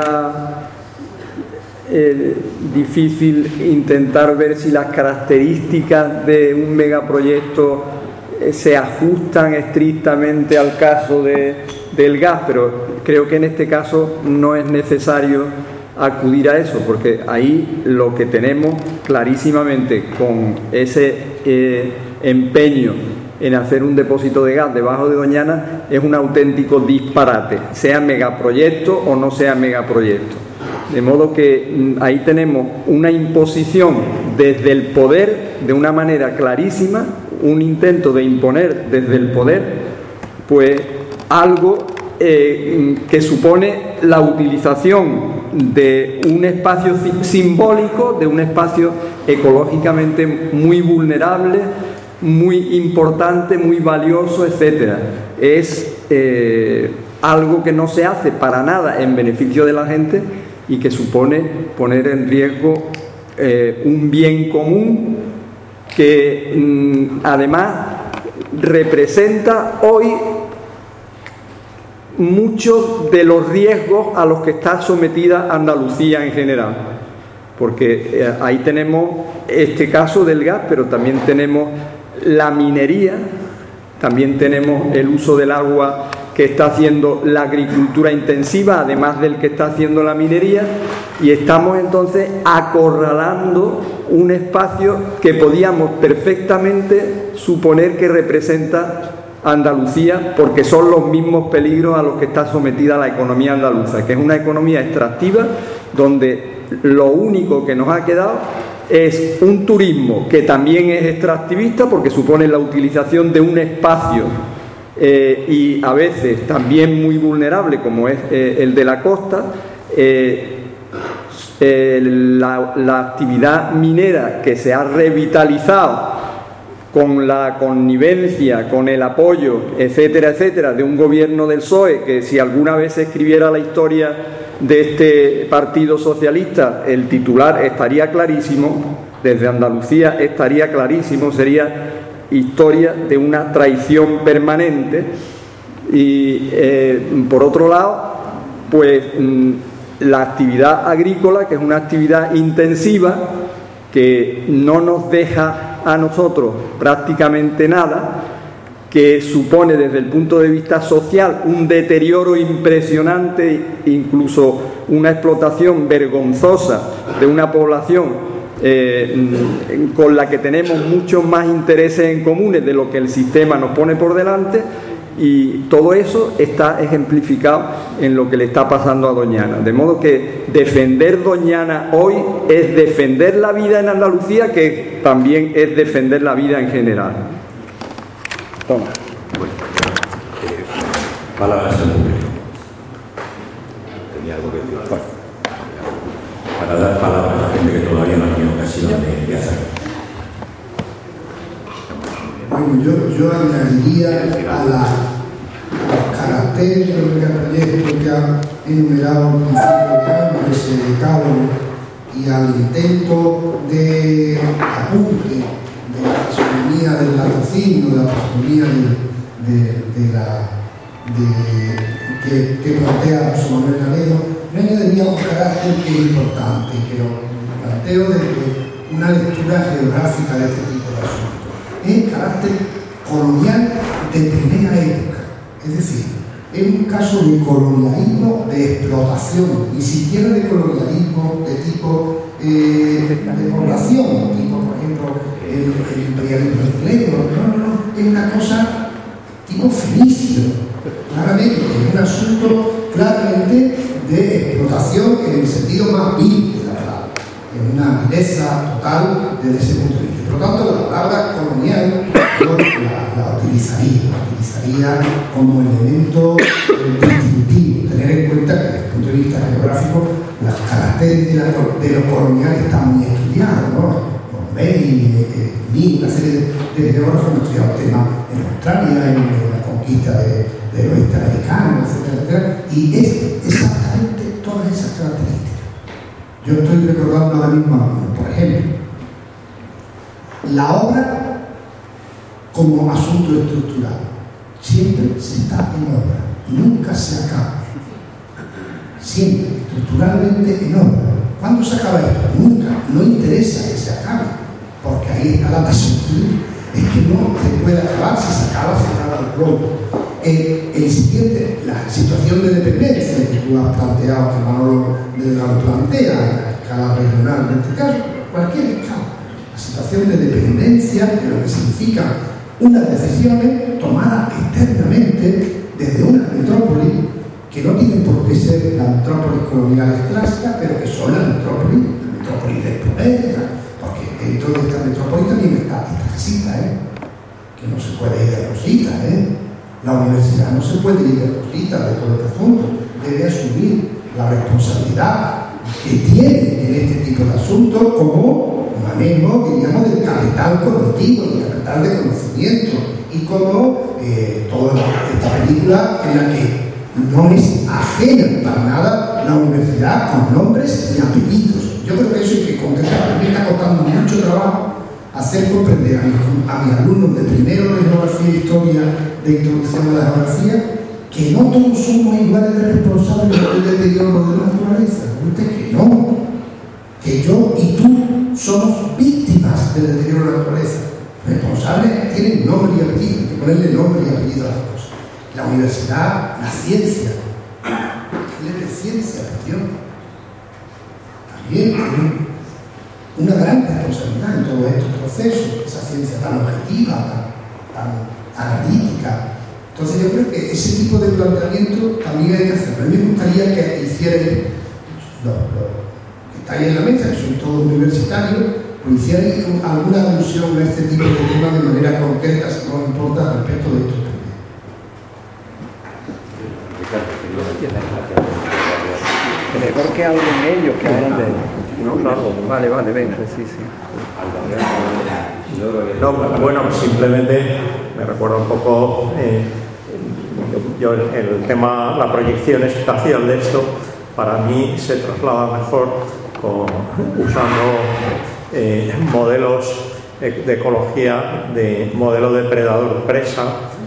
eh, difícil intentar ver si las características de un megaproyecto eh, se ajustan estrictamente al caso de, del gas, pero creo que en este caso no es necesario acudir a eso, porque ahí lo que tenemos clarísimamente con ese eh, empeño en hacer un depósito de gas debajo de Doñana es un auténtico disparate, sea megaproyecto o no sea megaproyecto. De modo que ahí tenemos una imposición desde el poder de una manera clarísima, un intento de imponer desde el poder, pues algo eh, que supone la utilización de un espacio simbólico, de un espacio ecológicamente muy vulnerable, muy importante, muy valioso, etcétera. Es eh, algo que no se hace para nada en beneficio de la gente y que supone poner en riesgo eh, un bien común que mmm, además representa hoy muchos de los riesgos a los que está sometida Andalucía en general, porque eh, ahí tenemos este caso del gas, pero también tenemos la minería, también tenemos el uso del agua que está haciendo la agricultura intensiva, además del que está haciendo la minería, y estamos entonces acorralando un espacio que podíamos perfectamente suponer que representa Andalucía, porque son los mismos peligros a los que está sometida la economía andaluza, que es una economía extractiva donde lo único que nos ha quedado es un turismo que también es extractivista porque supone la utilización de un espacio eh, y a veces también muy vulnerable como es eh, el de la costa. eh, eh, la, la actividad minera que se ha revitalizado con la connivencia, con el apoyo, etcétera, etcétera, de un gobierno del P S O E, que si alguna vez se escribiera la historia de este Partido Socialista, el titular estaría clarísimo, desde Andalucía estaría clarísimo, sería historia de una traición permanente. Y eh, por otro lado, pues la actividad agrícola, que es una actividad intensiva, que no nos deja a nosotros prácticamente nada, que supone desde el punto de vista social un deterioro impresionante, incluso una explotación vergonzosa de una población eh, con la que tenemos muchos más intereses en comunes de lo que el sistema nos pone por delante, y todo eso está ejemplificado en lo que le está pasando a Doñana. De modo que defender Doñana hoy es defender la vida en Andalucía, que también es defender la vida en general. Toma. Bueno, eh, palabras al público. Tenía algo que decir. Bueno, para dar palabras a la gente que todavía no ha tenido ocasión de, de hacerlo. Bueno, yo, yo añadiría a, la, a los caracteres del proyecto que ha enumerado el principio de Andrés de Cabo y al intento de apunte de la taxonomía del latrocinio, de la taxonomía de, de, de la, de, que, que plantea José Manuel Galedo, yo añadiría un carácter que es importante, que lo planteo desde una lectura geográfica de este tipo de asuntos. Es el carácter colonial de primera época, es decir, es un caso de colonialismo de explotación, ni siquiera de colonialismo de tipo eh, de población, tipo, por ejemplo, el, el imperialismo inglés. No, no, no, es una cosa tipo fenicio, claramente, es un asunto claramente de explotación en el sentido más vil de la palabra, en una vileza total desde ese punto de vista. Por lo tanto, la palabra colonial yo la, la utilizaría, la utilizaría como elemento distintivo, tener en cuenta que desde el punto de vista geográfico las características de, la, de lo colonial están muy estudiadas, ¿no? May, eh, ni una serie de, de geógrafos han estudiado el tema en Australia, en, en la conquista de, del oeste americano, etcétera, etcétera, y es exactamente todas esas características. Yo estoy recordando ahora mismo algunas, por ejemplo, la obra como asunto estructural siempre se está en obra, nunca se acaba, siempre estructuralmente en obra. ¿Cuándo se acaba esto? Nunca, no interesa que se acabe, porque ahí está la taxonomía, es que no se puede acabar, si se acaba se acaba el plomo. Eh, el siguiente, la situación de dependencia que tú has planteado, que Manolo de la plantea, a escala regional en este caso, cualquier escala. La situación de dependencia de lo que significa unas decisiones tomadas externamente desde una metrópoli que no tienen por qué ser las metrópolis coloniales clásicas, pero que son las metrópolis, la metrópolis del poder, porque dentro de esta metrópolis también está esta cita, ¿eh? que no se puede ir de rosita, ¿eh? La universidad no se puede ir de rosita de todo este asunto, debe asumir la responsabilidad que tiene en este tipo de asuntos como manejo, diríamos, del capital cognitivo, del capital de conocimiento, y como eh, toda esta película en la que no es ajena para nada la universidad con nombres y apellidos. Yo creo que eso hay que concretar. Me está costando mucho trabajo hacer comprender a mis, a mis alumnos de primero de geografía e historia, de introducción a la geografía, que no todos somos iguales de responsables del deterioro de la naturaleza. Usted que no, que yo y tú somos víctimas del deterioro de la naturaleza. Responsables tienen nombre y apellido, hay que ponerle nombre y apellido a las cosas. La universidad, la ciencia, ¿qué es ciencia, atención? También tiene una gran responsabilidad en todos estos procesos, esa ciencia tan objetiva, tan, tan analítica. Entonces yo creo que ese tipo de planteamiento también hay que hacerlo. A mí me gustaría que hicieran, los, los que estáis en la mesa, que son todos universitarios, pues hicieran alguna alusión a este tipo de temas de manera concreta, si no importa, respecto de estos temas. Mejor que hablen ellos, que hablen de ellos. No, claro, vale, vale, venga, sí, sí. No, bueno, simplemente me recuerda un poco eh, yo, yo el tema, la proyección espacial de esto, para mí se traslada mejor con, usando eh, modelos de ecología de modelo depredador-presa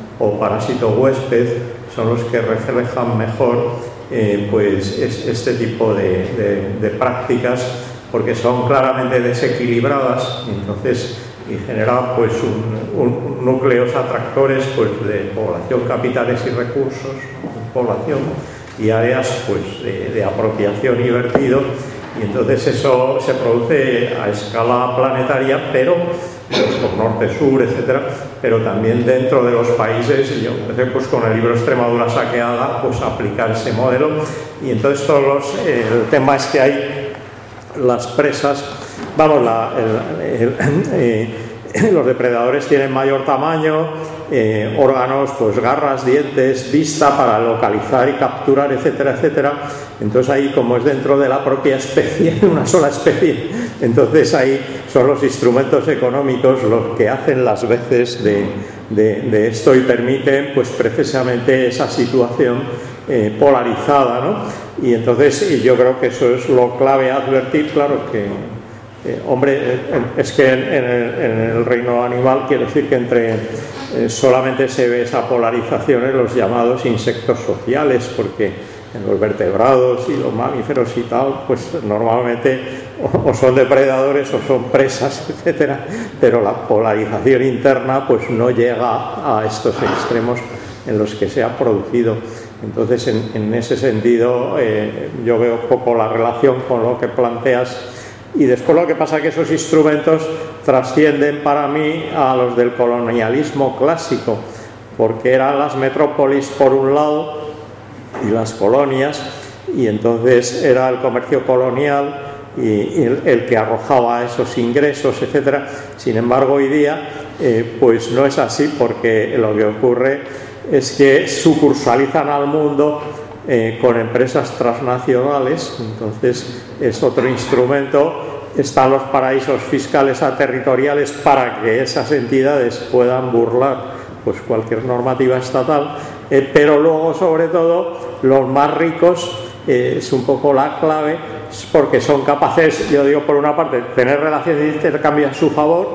o parásito-huésped, son los que reflejan mejor Eh, pues es, este tipo de, de, de prácticas, porque son claramente desequilibradas, entonces y generan pues un, un, núcleos atractores pues de población, capitales y recursos, población y áreas pues de, de apropiación y vertido, y entonces eso se produce a escala planetaria, pero pues, por norte-sur, etcétera, pero también dentro de los países. Y yo empecé pues, con el libro Extremadura saqueada, pues aplicar ese modelo, y entonces todos los, eh, el tema es que hay las presas, vamos, la, el, el, eh, los depredadores tienen mayor tamaño, eh, órganos, pues garras, dientes, vista para localizar y capturar, etcétera, etcétera. Entonces ahí, como es dentro de la propia especie, una sola especie, entonces ahí son los instrumentos económicos los que hacen las veces de, de, de esto y permiten pues precisamente esa situación eh, polarizada, ¿no? Y entonces yo creo que eso es lo clave a advertir, claro que Eh, hombre, eh, es que en, en, el, en el reino animal quiere decir que entre eh, solamente se ve esa polarización en los llamados insectos sociales, porque en los vertebrados y los mamíferos y tal, pues normalmente o, o son depredadores o son presas, etcétera, pero la polarización interna pues no llega a estos extremos en los que se ha producido. Entonces, en, en ese sentido, eh, yo veo poco la relación con lo que planteas. Y después lo que pasa es que esos instrumentos trascienden para mí a los del colonialismo clásico, porque eran las metrópolis por un lado y las colonias, y entonces era el comercio colonial y, y el, el que arrojaba esos ingresos, etcétera. Sin embargo, hoy día eh, pues no es así, porque lo que ocurre es que sucursalizan al mundo Eh, con empresas transnacionales, entonces es otro instrumento. Están los paraísos fiscales aterritoriales para que esas entidades puedan burlar pues cualquier normativa estatal, eh, pero luego sobre todo los más ricos, eh, es un poco la clave, porque son capaces, yo digo por una parte, tener relaciones de intercambio a su favor,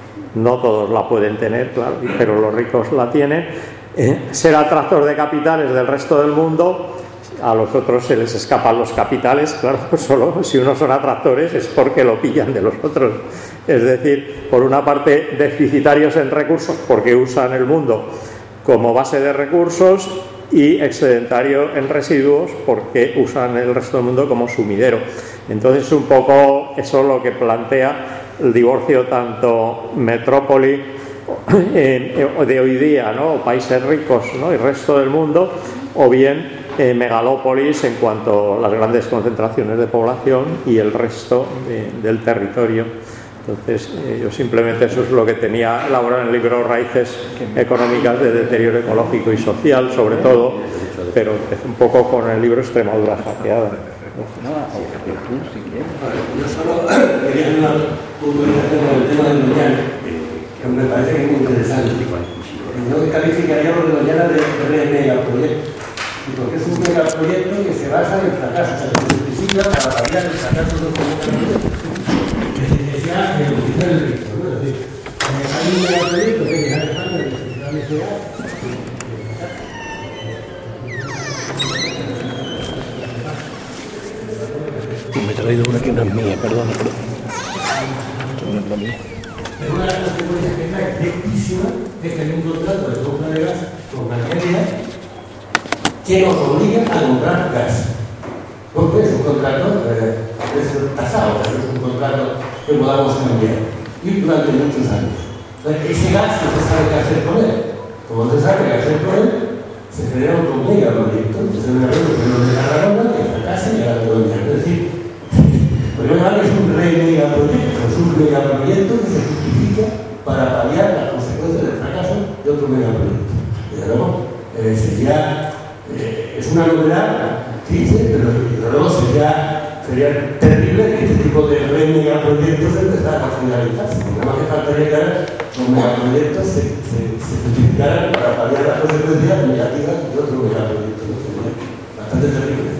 no todos la pueden tener, claro, pero los ricos la tienen, eh, ser atractor de capitales del resto del mundo. A los otros se les escapan los capitales, claro, pues solo si unos son atractores es porque lo pillan de los otros. Es decir, por una parte deficitarios en recursos porque usan el mundo como base de recursos, y excedentario en residuos porque usan el resto del mundo como sumidero. Entonces un poco eso es lo que plantea el divorcio tanto metrópoli de hoy día, ¿no? Países ricos, ¿no? Y resto del mundo, o bien eh, megalópolis en cuanto a las grandes concentraciones de población y el resto de, del territorio. Entonces, eh, yo simplemente eso es lo que tenía elaborado en el libro Raíces Económicas de Deterioro Ecológico y Social, sobre todo, pero empecé un poco con el libro Extremadura Saqueada. Yo solo quería hacer una puntualización con el tema de Doñana, que me parece que es muy interesante. Yo calificaría lo de Doñana de, de megaproyecto, porque es un megaproyecto que se basa en el fracaso, o sea, que se justifica para paliar el fracaso de un megaproyecto. Ya de utilizar el riesgo, ¿no? Es decir, hay un megaproyecto que es Alejandro de la necesidad. Me he traído una que no es mía, perdón, perdón. No es la mía. Pero una de las consecuencias que trae directísima es que hay un contrato de compra de gas con Argelia que nos obliga a comprar gas. Porque es un contrato eh, es tasado, es un contrato que podamos cambiar y durante muchos años. Entonces, ese gas no se sabe qué hacer con él. Como no se sabe qué hacer con él, se crea otro megaproyecto. Entonces, me recuerdo que lo de la ronda que fracasa y ahora todo el día. Es decir, pero no es un re megaproyecto, es un megaproyecto que se justifica para paliar las consecuencias del fracaso de otro megaproyecto. Desde luego, eh, sería, eh, es una novedad triste, pero desde luego sería, sería terrible que este tipo de re megaproyectos empezaran a finalizarse. Nada más que faltaría que los megaproyectos se, se, se justificaran para paliar las consecuencias negativas de otro megaproyecto. Bastante terrible.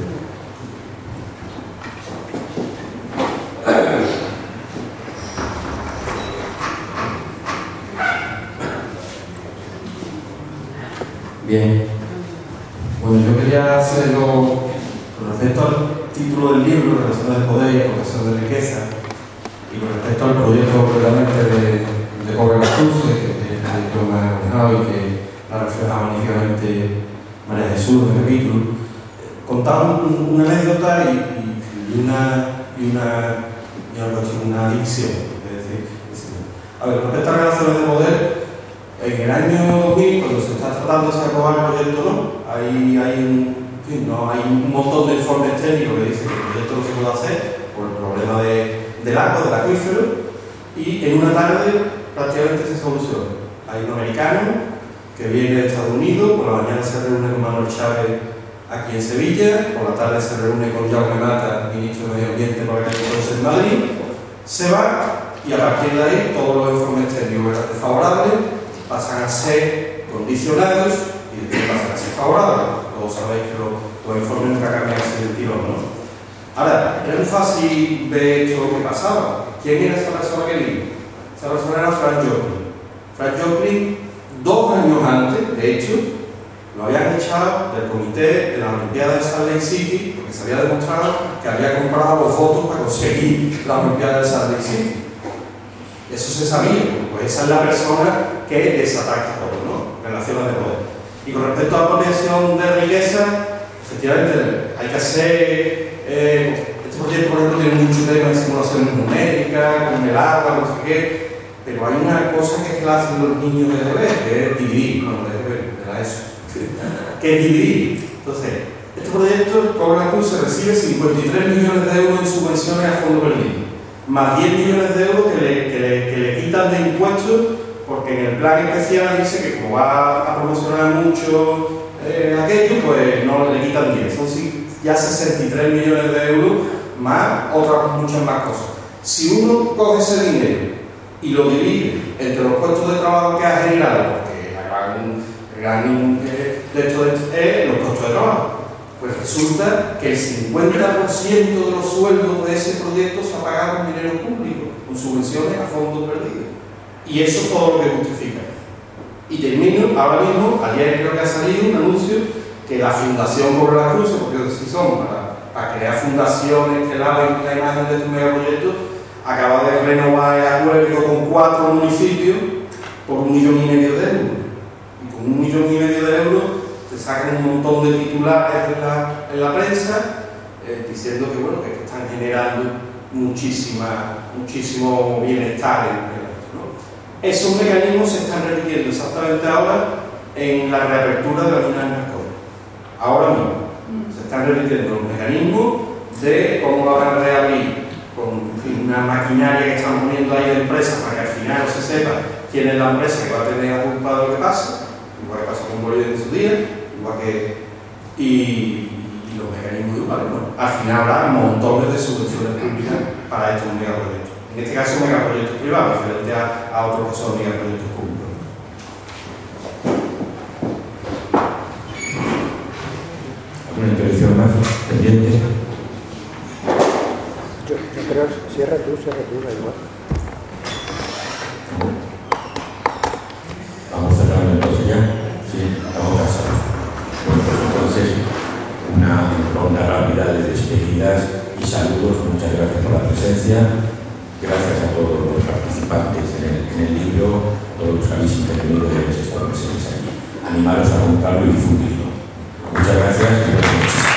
Bien. Bueno, yo quería hacerlo con respecto al título del libro, Relaciones de Poder y Aportación de Riqueza, y con respecto al proyecto concretamente de, de Cobre Las Cruces, que es el proyecto que me ha manejado y que ha reflejado magníficamente María Jesús en el capítulo, contaba un, una anécdota y, y una y una, y algo así, una adicción. Es decir, a ver, con respecto a relaciones de poder, en el año dos mil, cuando se está tratando de aprobar el proyecto, no, hay, hay, un, en fin, no, hay un montón de informes técnicos que dicen que el proyecto no se puede hacer por el problema de, del agua, del acuífero, y en una tarde prácticamente se soluciona. Hay un americano que viene de Estados Unidos, por la mañana se reúne con Manuel Chávez aquí en Sevilla, por la tarde se reúne con Jaume Mata, ministro de Medio Ambiente, para que entonces en Madrid, se va y a partir de ahí todos los informes técnicos eran desfavorables, pasan a ser condicionados y después pasan a ser favorables. Todos sabéis que los, los informes nunca cambian así del tirón, ¿no? Ahora, era muy fácil ver esto lo que pasaba. ¿Quién era esa persona que vino? Esa persona era Frank Joplin. Frank Joplin, dos años antes, de hecho, lo habían echado del comité de la Olimpiada de Salt Lake City porque se había demostrado que había comprado los votos para conseguir la Olimpiada de Salt Lake City. Eso se sabía, pues esa es la persona que desataca todo, ¿no? Relaciones de poder. Y con respecto a la apropiación de riqueza, efectivamente hay que hacer, eh, este proyecto por ejemplo tiene mucho tema de simulaciones numéricas, con el agua, no sé qué, pero hay una cosa que es que la hacen los niños de bebé, que es dividir, no, de bebé, de la ESO, que es dividir. Entonces, este proyecto, Cobre Las Cruces, recibe cincuenta y tres millones de euros en subvenciones a fondo perdido, más diez millones de euros que le, que le, que le quitan de impuestos, porque en el plan especial dice que como va a promocionar mucho eh, aquello, pues no le quitan diez, son ya sesenta y tres millones de euros, más otras muchas más cosas. Si uno coge ese dinero y lo divide entre los puestos de trabajo que ha generado, porque la gran, gran de esto es los puestos de trabajo, pues resulta que el cincuenta por ciento de los sueldos de ese proyecto se ha pagado con dinero público, con subvenciones a fondos perdidos. Y eso es todo lo que justifica. Y termino, ahora mismo, ayer creo que ha salido un anuncio que la Fundación Cobre Las Cruces, porque si son para, para crear fundaciones que laven la imagen de este megaproyecto, acaba de renovar el acuerdo con cuatro municipios por un millón y medio de euros. Y con un millón y medio de euros te sacan un montón de titulares en la, en la prensa eh, diciendo que, bueno, que están generando muchísima, muchísimo bienestar en, en esto, ¿no? Esos mecanismos se están repitiendo exactamente ahora en la reapertura de la mina de Narcóticos. Ahora mismo están repitiendo los mecanismos de cómo lo van a reabrir con en fin, una maquinaria que están poniendo ahí de empresas para que al final no se sepa quién es la empresa que va a tener la culpa de lo que pasa, igual que pasa con Bolívar en su día, igual que... y, y los mecanismos iguales. Bueno, al final habrá montones de subvenciones públicas para estos megaproyectos. En este caso, megaproyectos privados, diferente a, a otros que son megaproyectos públicos. ¿Alguna intervención más pendiente? Yo, yo creo, cierra tú, cierra tú, da igual. Vamos cerrando entonces ya. Sí, estamos cansados. Bueno, pues entonces, una ronda rápida de despedidas y saludos. Muchas gracias por la presencia. Gracias a todos los participantes en el, en el libro, todos los que habéis intervenido y habéis estado presentes aquí. Animaros a comprarlo y difundirlo. Muchas gracias y buenas noches.